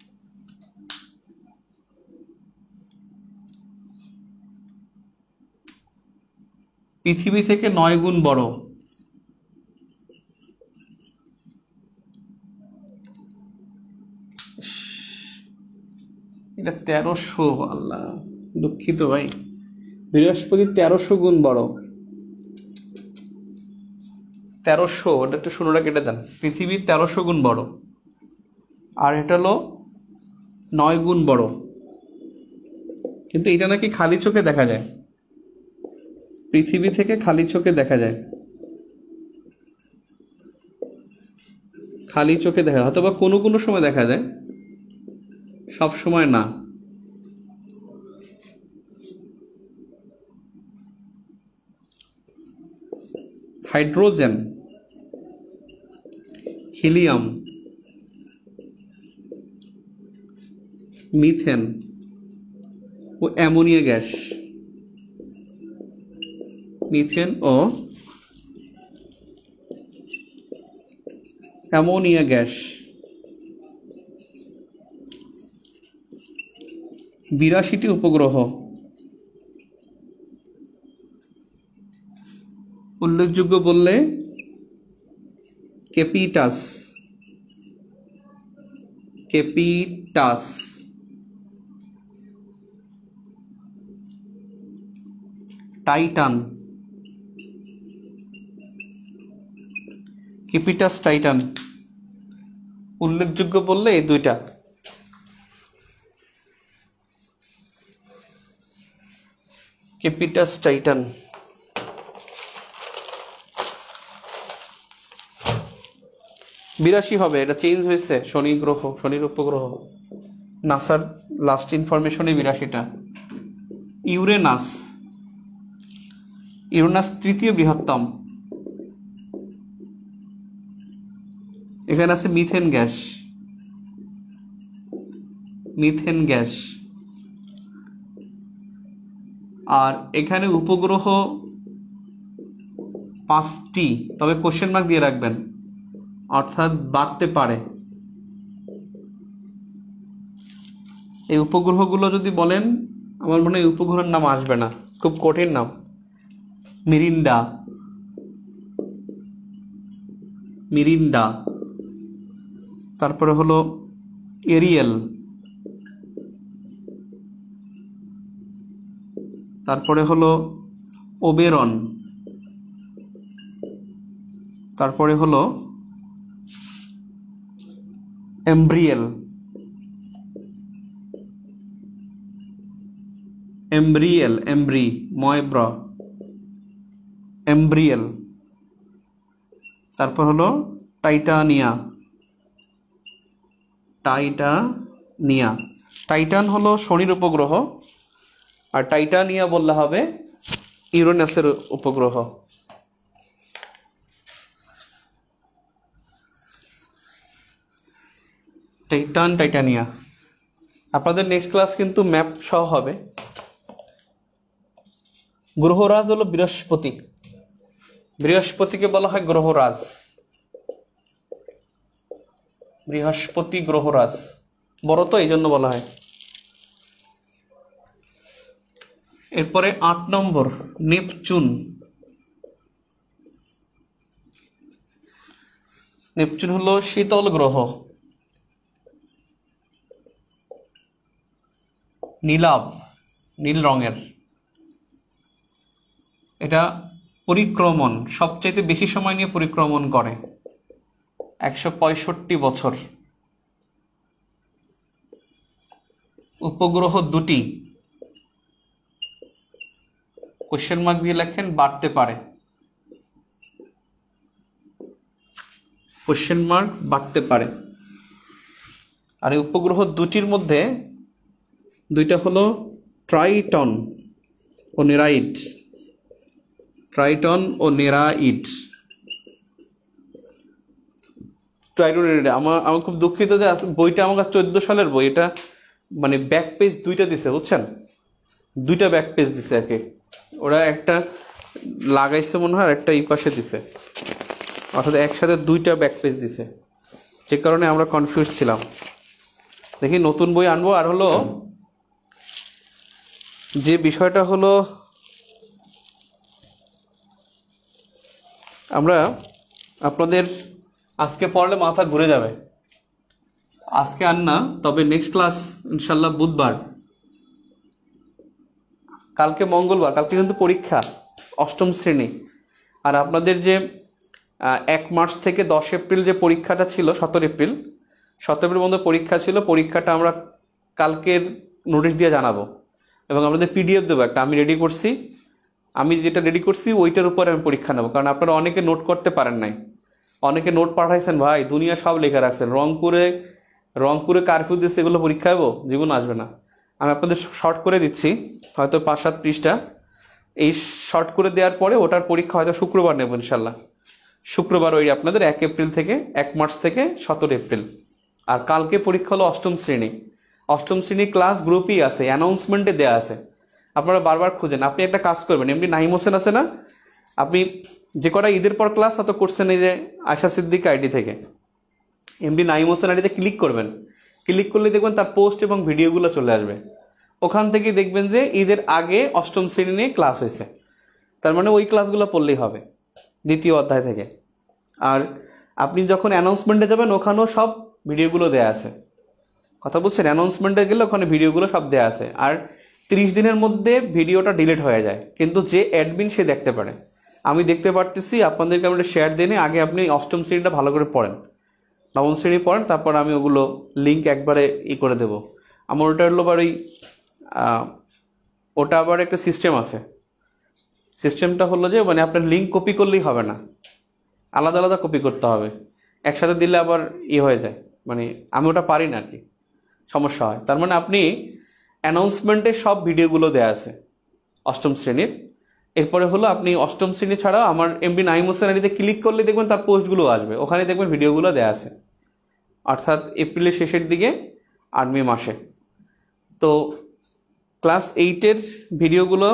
A: পৃথিবী থেকে নয় গুণ বড়। এটা তেরোশো, আল্লাহ দুঃখিত ভাই, বৃহস্পতি তেরোশো গুণ বড়। তেরোশো, ওটা একটু শূন্যটা কেটে দেন। পৃথিবী তেরোশো গুণ বড়, আর এটা হলো নয় গুণ বড়। কিন্তু এটা নাকি খালি চোখে দেখা যায়, পৃথিবী থেকে খালি চোখে দেখা যায়, খালি চোখে দেখা যায়, অথবা কোনো কোনো সময় দেখা যায়, সব সময় না। হাইড্রোজেন, হিলিয়াম, মিথেন ও অ্যামোনিয়া গ্যাস, মিথেন ও অ্যামোনিয়া গ্যাস। বিরাশিটি উপগ্রহ। উল্লেখযোগ্য বললে ক্যাপিটাস, ক্যাপিটাস, টাইটান, ক্যাপিটাস টাইটান। উল্লেখযোগ্য বললে এই দুইটা। ক্যাপিটাস টাইটান। বিরাশি হবে, এটা চেঞ্জ হয়েছে। শনি গ্রহ, শনির উপগ্রহ, নাসার লাস্ট ইনফরমেশনে বিরাশিটা। ইউরেনাস, ইউরেনাস তৃতীয় বৃহত্তম। এখানে আছে মিথেন গ্যাস, মিথেন গ্যাস। আর এখানে উপগ্রহ পাঁচটি, তবে কোশ্চেন মার্ক দিয়ে রাখবেন, অর্থাৎ বাড়তে পারে। এই উপগ্রহগুলো যদি বলেন, আমার মনে হয় উপগ্রহের নাম আসবে না, খুব কঠিন নাম। Miranda, Miranda. তারপরে হলো এরিয়েল, তারপরে হলো ওবেরন, তারপরে হলো এমব্রিয়েল, এমব্রিয়েল, এমব্রি, ময়ব্র, এমব্রিয়েল। তারপর হলো টাইটানিয়া, টাইটানিয়া। টাইটান হলো শনির উপগ্রহ, আর টাইটানিয়া বললে হবে ইউরেনাসের উপগ্রহ। Titan, Titania. আপনাদের নেক্সট ক্লাস কিন্তু ম্যাপ সহ হবে। গ্রহরাজ হলো বৃহস্পতি, বৃহস্পতিকে বলা হয় গ্রহরাজ, বৃহস্পতি গ্রহরাজ, বড় তো এই জন্য বলা হয়। এরপরে আট নম্বর নেপচুন। নেপচুন হলো শীতল গ্রহ, নীলাভ, নীল রঙের। এটা পরিক্রমণ সবচাইতে বেশি সময় নিয়ে পরিক্রমণ করে, একশো পঁয়ষট্টি বছর। উপগ্রহ দুটি, কোশ্চেন মার্ক দিয়ে লেখেন বাড়তে পারে, কোশ্চেন মার্ক বাড়তে পারে। আর এই উপগ্রহ দুটির মধ্যে দুইটা হলো ট্রাইটন ও নেরাইট, ট্রাইটন ও নেরাইট। Try to read. আমার আমার খুব দুঃখিত যে বইটা আমার কাছে চোদ্দো সালের বই, এটা মানে ব্যাক পেজ দুইটা দিছে বুঝছেন, দুইটা ব্যাক পেজ দিছে আর কি। ওরা একটা লাগাইছে মনে হয়, একটা এই পাশে দিছে, অর্থাৎ একসাথে দুইটা ব্যাক পেজ দিছে, যে কারণে আমরা কনফিউজ ছিলাম। দেখি নতুন বই আনবো। আর হলো যে বিষয়টা হলো, আমরা আপনাদের আজকে পড়লে মাথা ঘুরে যাবে, আজকে আর না, তবে নেক্সট ক্লাস ইনশাল্লাহ বুধবার, কালকে মঙ্গলবার, কালকে কিন্তু পরীক্ষা অষ্টম শ্রেণী। আর আপনাদের যে এক মার্চ থেকে দশ এপ্রিল যে পরীক্ষাটা ছিল, সতেরো এপ্রিল সতেরো এপ্রিল পর্যন্ত পরীক্ষা ছিল, পরীক্ষাটা আমরা কালকের নোটিশ দিয়ে জানাবো এবং আপনাদের পিডিএফ দেবো একটা, আমি রেডি করছি, আমি যেটা রেডি করছি ওইটার উপরে আমি পরীক্ষা নেবো। কারণ আপনারা অনেকে নোট করতে পারেন নাই, অনেকে নোট পাঠাইছেন ভাই, দুনিয়া সব লেখা রাখছেন, রংপুরে রংপুরে কারফিউ দিচ্ছে, এগুলো পরীক্ষা হবো, জীবন আসবে না। আমি আপনাদের শর্ট করে দিচ্ছি, হয়তো পাঁচ সাত পৃষ্ঠা, এই শর্ট করে দেওয়ার পরে ওটার পরীক্ষা হয়তো শুক্রবার নেব ইনশাল্লাহ, শুক্রবার ওই আপনাদের এক এপ্রিল থেকে এক মার্চ থেকে সতেরো এপ্রিল। আর কালকে পরীক্ষা হলো অষ্টম শ্রেণী, অষ্টম শ্রেণী ক্লাস গ্রুপই আছে, অ্যানাউন্সমেন্টে দেওয়া আছে, আপনারা বারবার খুঁজেন। আপনি একটা কাজ করবেন, এমনি নাহিম হোসেন আছে না, আপনি যে কটা ঈদের পর ক্লাস তা তো করছেন এই যে আয়শা সিদ্দিক আইডি থেকে, এমডি নাইম হোসেন আইডিতে ক্লিক করবেন, ক্লিক করলে দেখবেন তার পোস্ট এবং ভিডিওগুলো চলে আসবে, ওখান থেকে দেখবেন যে ঈদের আগে অষ্টম শ্রেণী নিয়ে ক্লাস হয়েছে, তার মানে ওই ক্লাসগুলো পড়লেই হবে দ্বিতীয় অধ্যায় থেকে। আর আপনি যখন অ্যানাউন্সমেন্টে যাবেন ওখানেও সব ভিডিওগুলো দেয়া আছে, কথা বলছেন, অ্যানাউন্সমেন্টে গেলে ওখানে ভিডিওগুলো সব দেয়া আছে। আর তিরিশ দিনের মধ্যে ভিডিওটা ডিলিট হয়ে যায়, কিন্তু যে অ্যাডমিন সে দেখতে পারে, আমি দেখতে পারতেছি, আপনাদেরকে আমি শেয়ার দিয়ে আগে আপনি অষ্টম শ্রেণীটা ভালো করে পড়েন, নবম শ্রেণী পড়েন, তারপর আমি ওগুলো লিঙ্ক একবারে ই করে দেবো। আমার ওটা হলো আবার ওই ওটা আবার একটা সিস্টেম আছে, সিস্টেমটা হলো যে মানে আপনার লিঙ্ক কপি করলেই হবে না, আলাদা আলাদা কপি করতে হবে, একসাথে দিলে আবার ই হয়ে যায়, মানে আমি ওটা পারি না আর কি, সমস্যা হয়। তার মানে আপনি অ্যানাউন্সমেন্টে সব ভিডিওগুলো দেয়া আছে অষ্টম শ্রেণীর, এরপরে হলো আপনি অষ্টম শ্রেণী ছাড়াও আমার এমবি নাইম হোসেন আইডিতে ক্লিক করলে দেখবেন তার পোস্টগুলো আসবে, ওখানে দেখবেন ভিডিওগুলো দেয়া আছে, অর্থাৎ এপ্রিলের শেষের দিকে আর মে মাসে। তো ক্লাস এইটের ভিডিওগুলো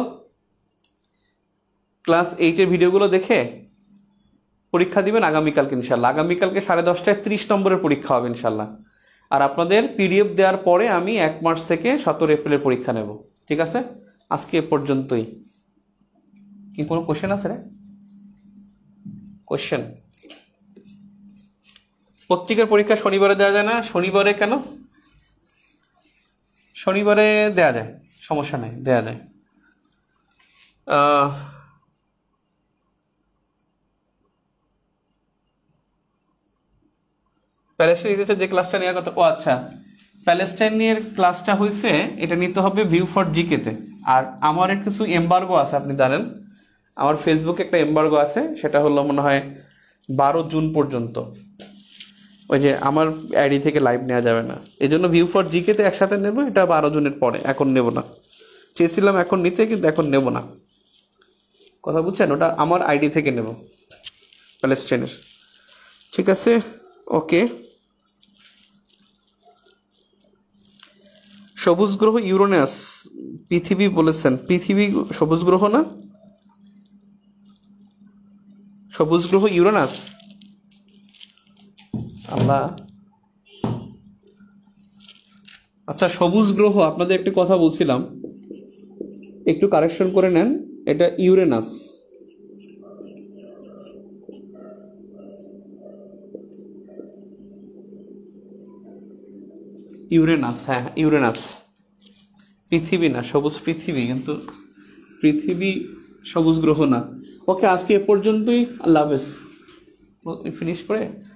A: ক্লাস এইটের ভিডিওগুলো দেখে পরীক্ষা দিবেন আগামীকালকে ইনশাল্লাহ, আগামীকালকে সাড়ে দশটায় ত্রিশ নম্বরের পরীক্ষা হবে ইনশাল্লাহ। আর আপনাদের পিডিএফ দেওয়ার পরে আমি এক মার্চ থেকে সতেরো এপ্রিলের পরীক্ষা নেব, ঠিক আছে? আজকে এ পর্যন্তই। কি কোনো কোশ্চেন আছে রে? কোশ্চেন, পত্রিকার পরীক্ষা শনিবারে দেওয়া যায় না? শনিবারে কেন? শনিবারে দেওয়া যায়, সমস্যা নেই, দেওয়া যায়। প্যালেস্টাইন নিতে যে ক্লাসটা নেওয়ার কথা, ও আচ্ছা, প্যালেস্টাইন নিয়ে ক্লাসটা হয়েছে, এটা নিতে হবে ভিউ ফর জিকেতে। আর আমার কিছু এম্বার্গো আছে, আপনি জানেন আমার ফেসবুকে একটা এম্বার্গো আছে, সেটা হলো মনে হয় বারো জুন পর্যন্ত, ওই যে আমার আইডি থেকে লাইভ নেওয়া যাবে না, এই জন্য ভিউ ফর জিকেতে একসাথে নেব, এটা বারো জুনের পরে, এখন নেব না, চেয়েছিলাম এখন নিতে কিন্তু এখন নেব না, কথা বুঝছেন, ওটা আমার আইডি থেকে নেব প্যালেস্টাইনের, ঠিক আছে? ওকে। সবুজ গ্রহ ইউরেনাস, পৃথিবী বলেছেন, পৃথিবী সবুজ গ্রহ না? সবুজ গ্রহ ইউরেনাস, আল্লাহ, আচ্ছা সবুজ গ্রহ, আপনাদের একটি কথা বলছিলাম, একটু কারেকশন করে নেন, এটা ইউরেনাস, ইউরেনাস, হ্যাঁ ইউরেনাস, পৃথিবী না, সবুজ পৃথিবী, কিন্তু পৃথিবী সবুজ গ্রহ না। ওকে, আজকে এ পর্যন্তই, আল্লাহ হাফেজ, ফিনিশ করে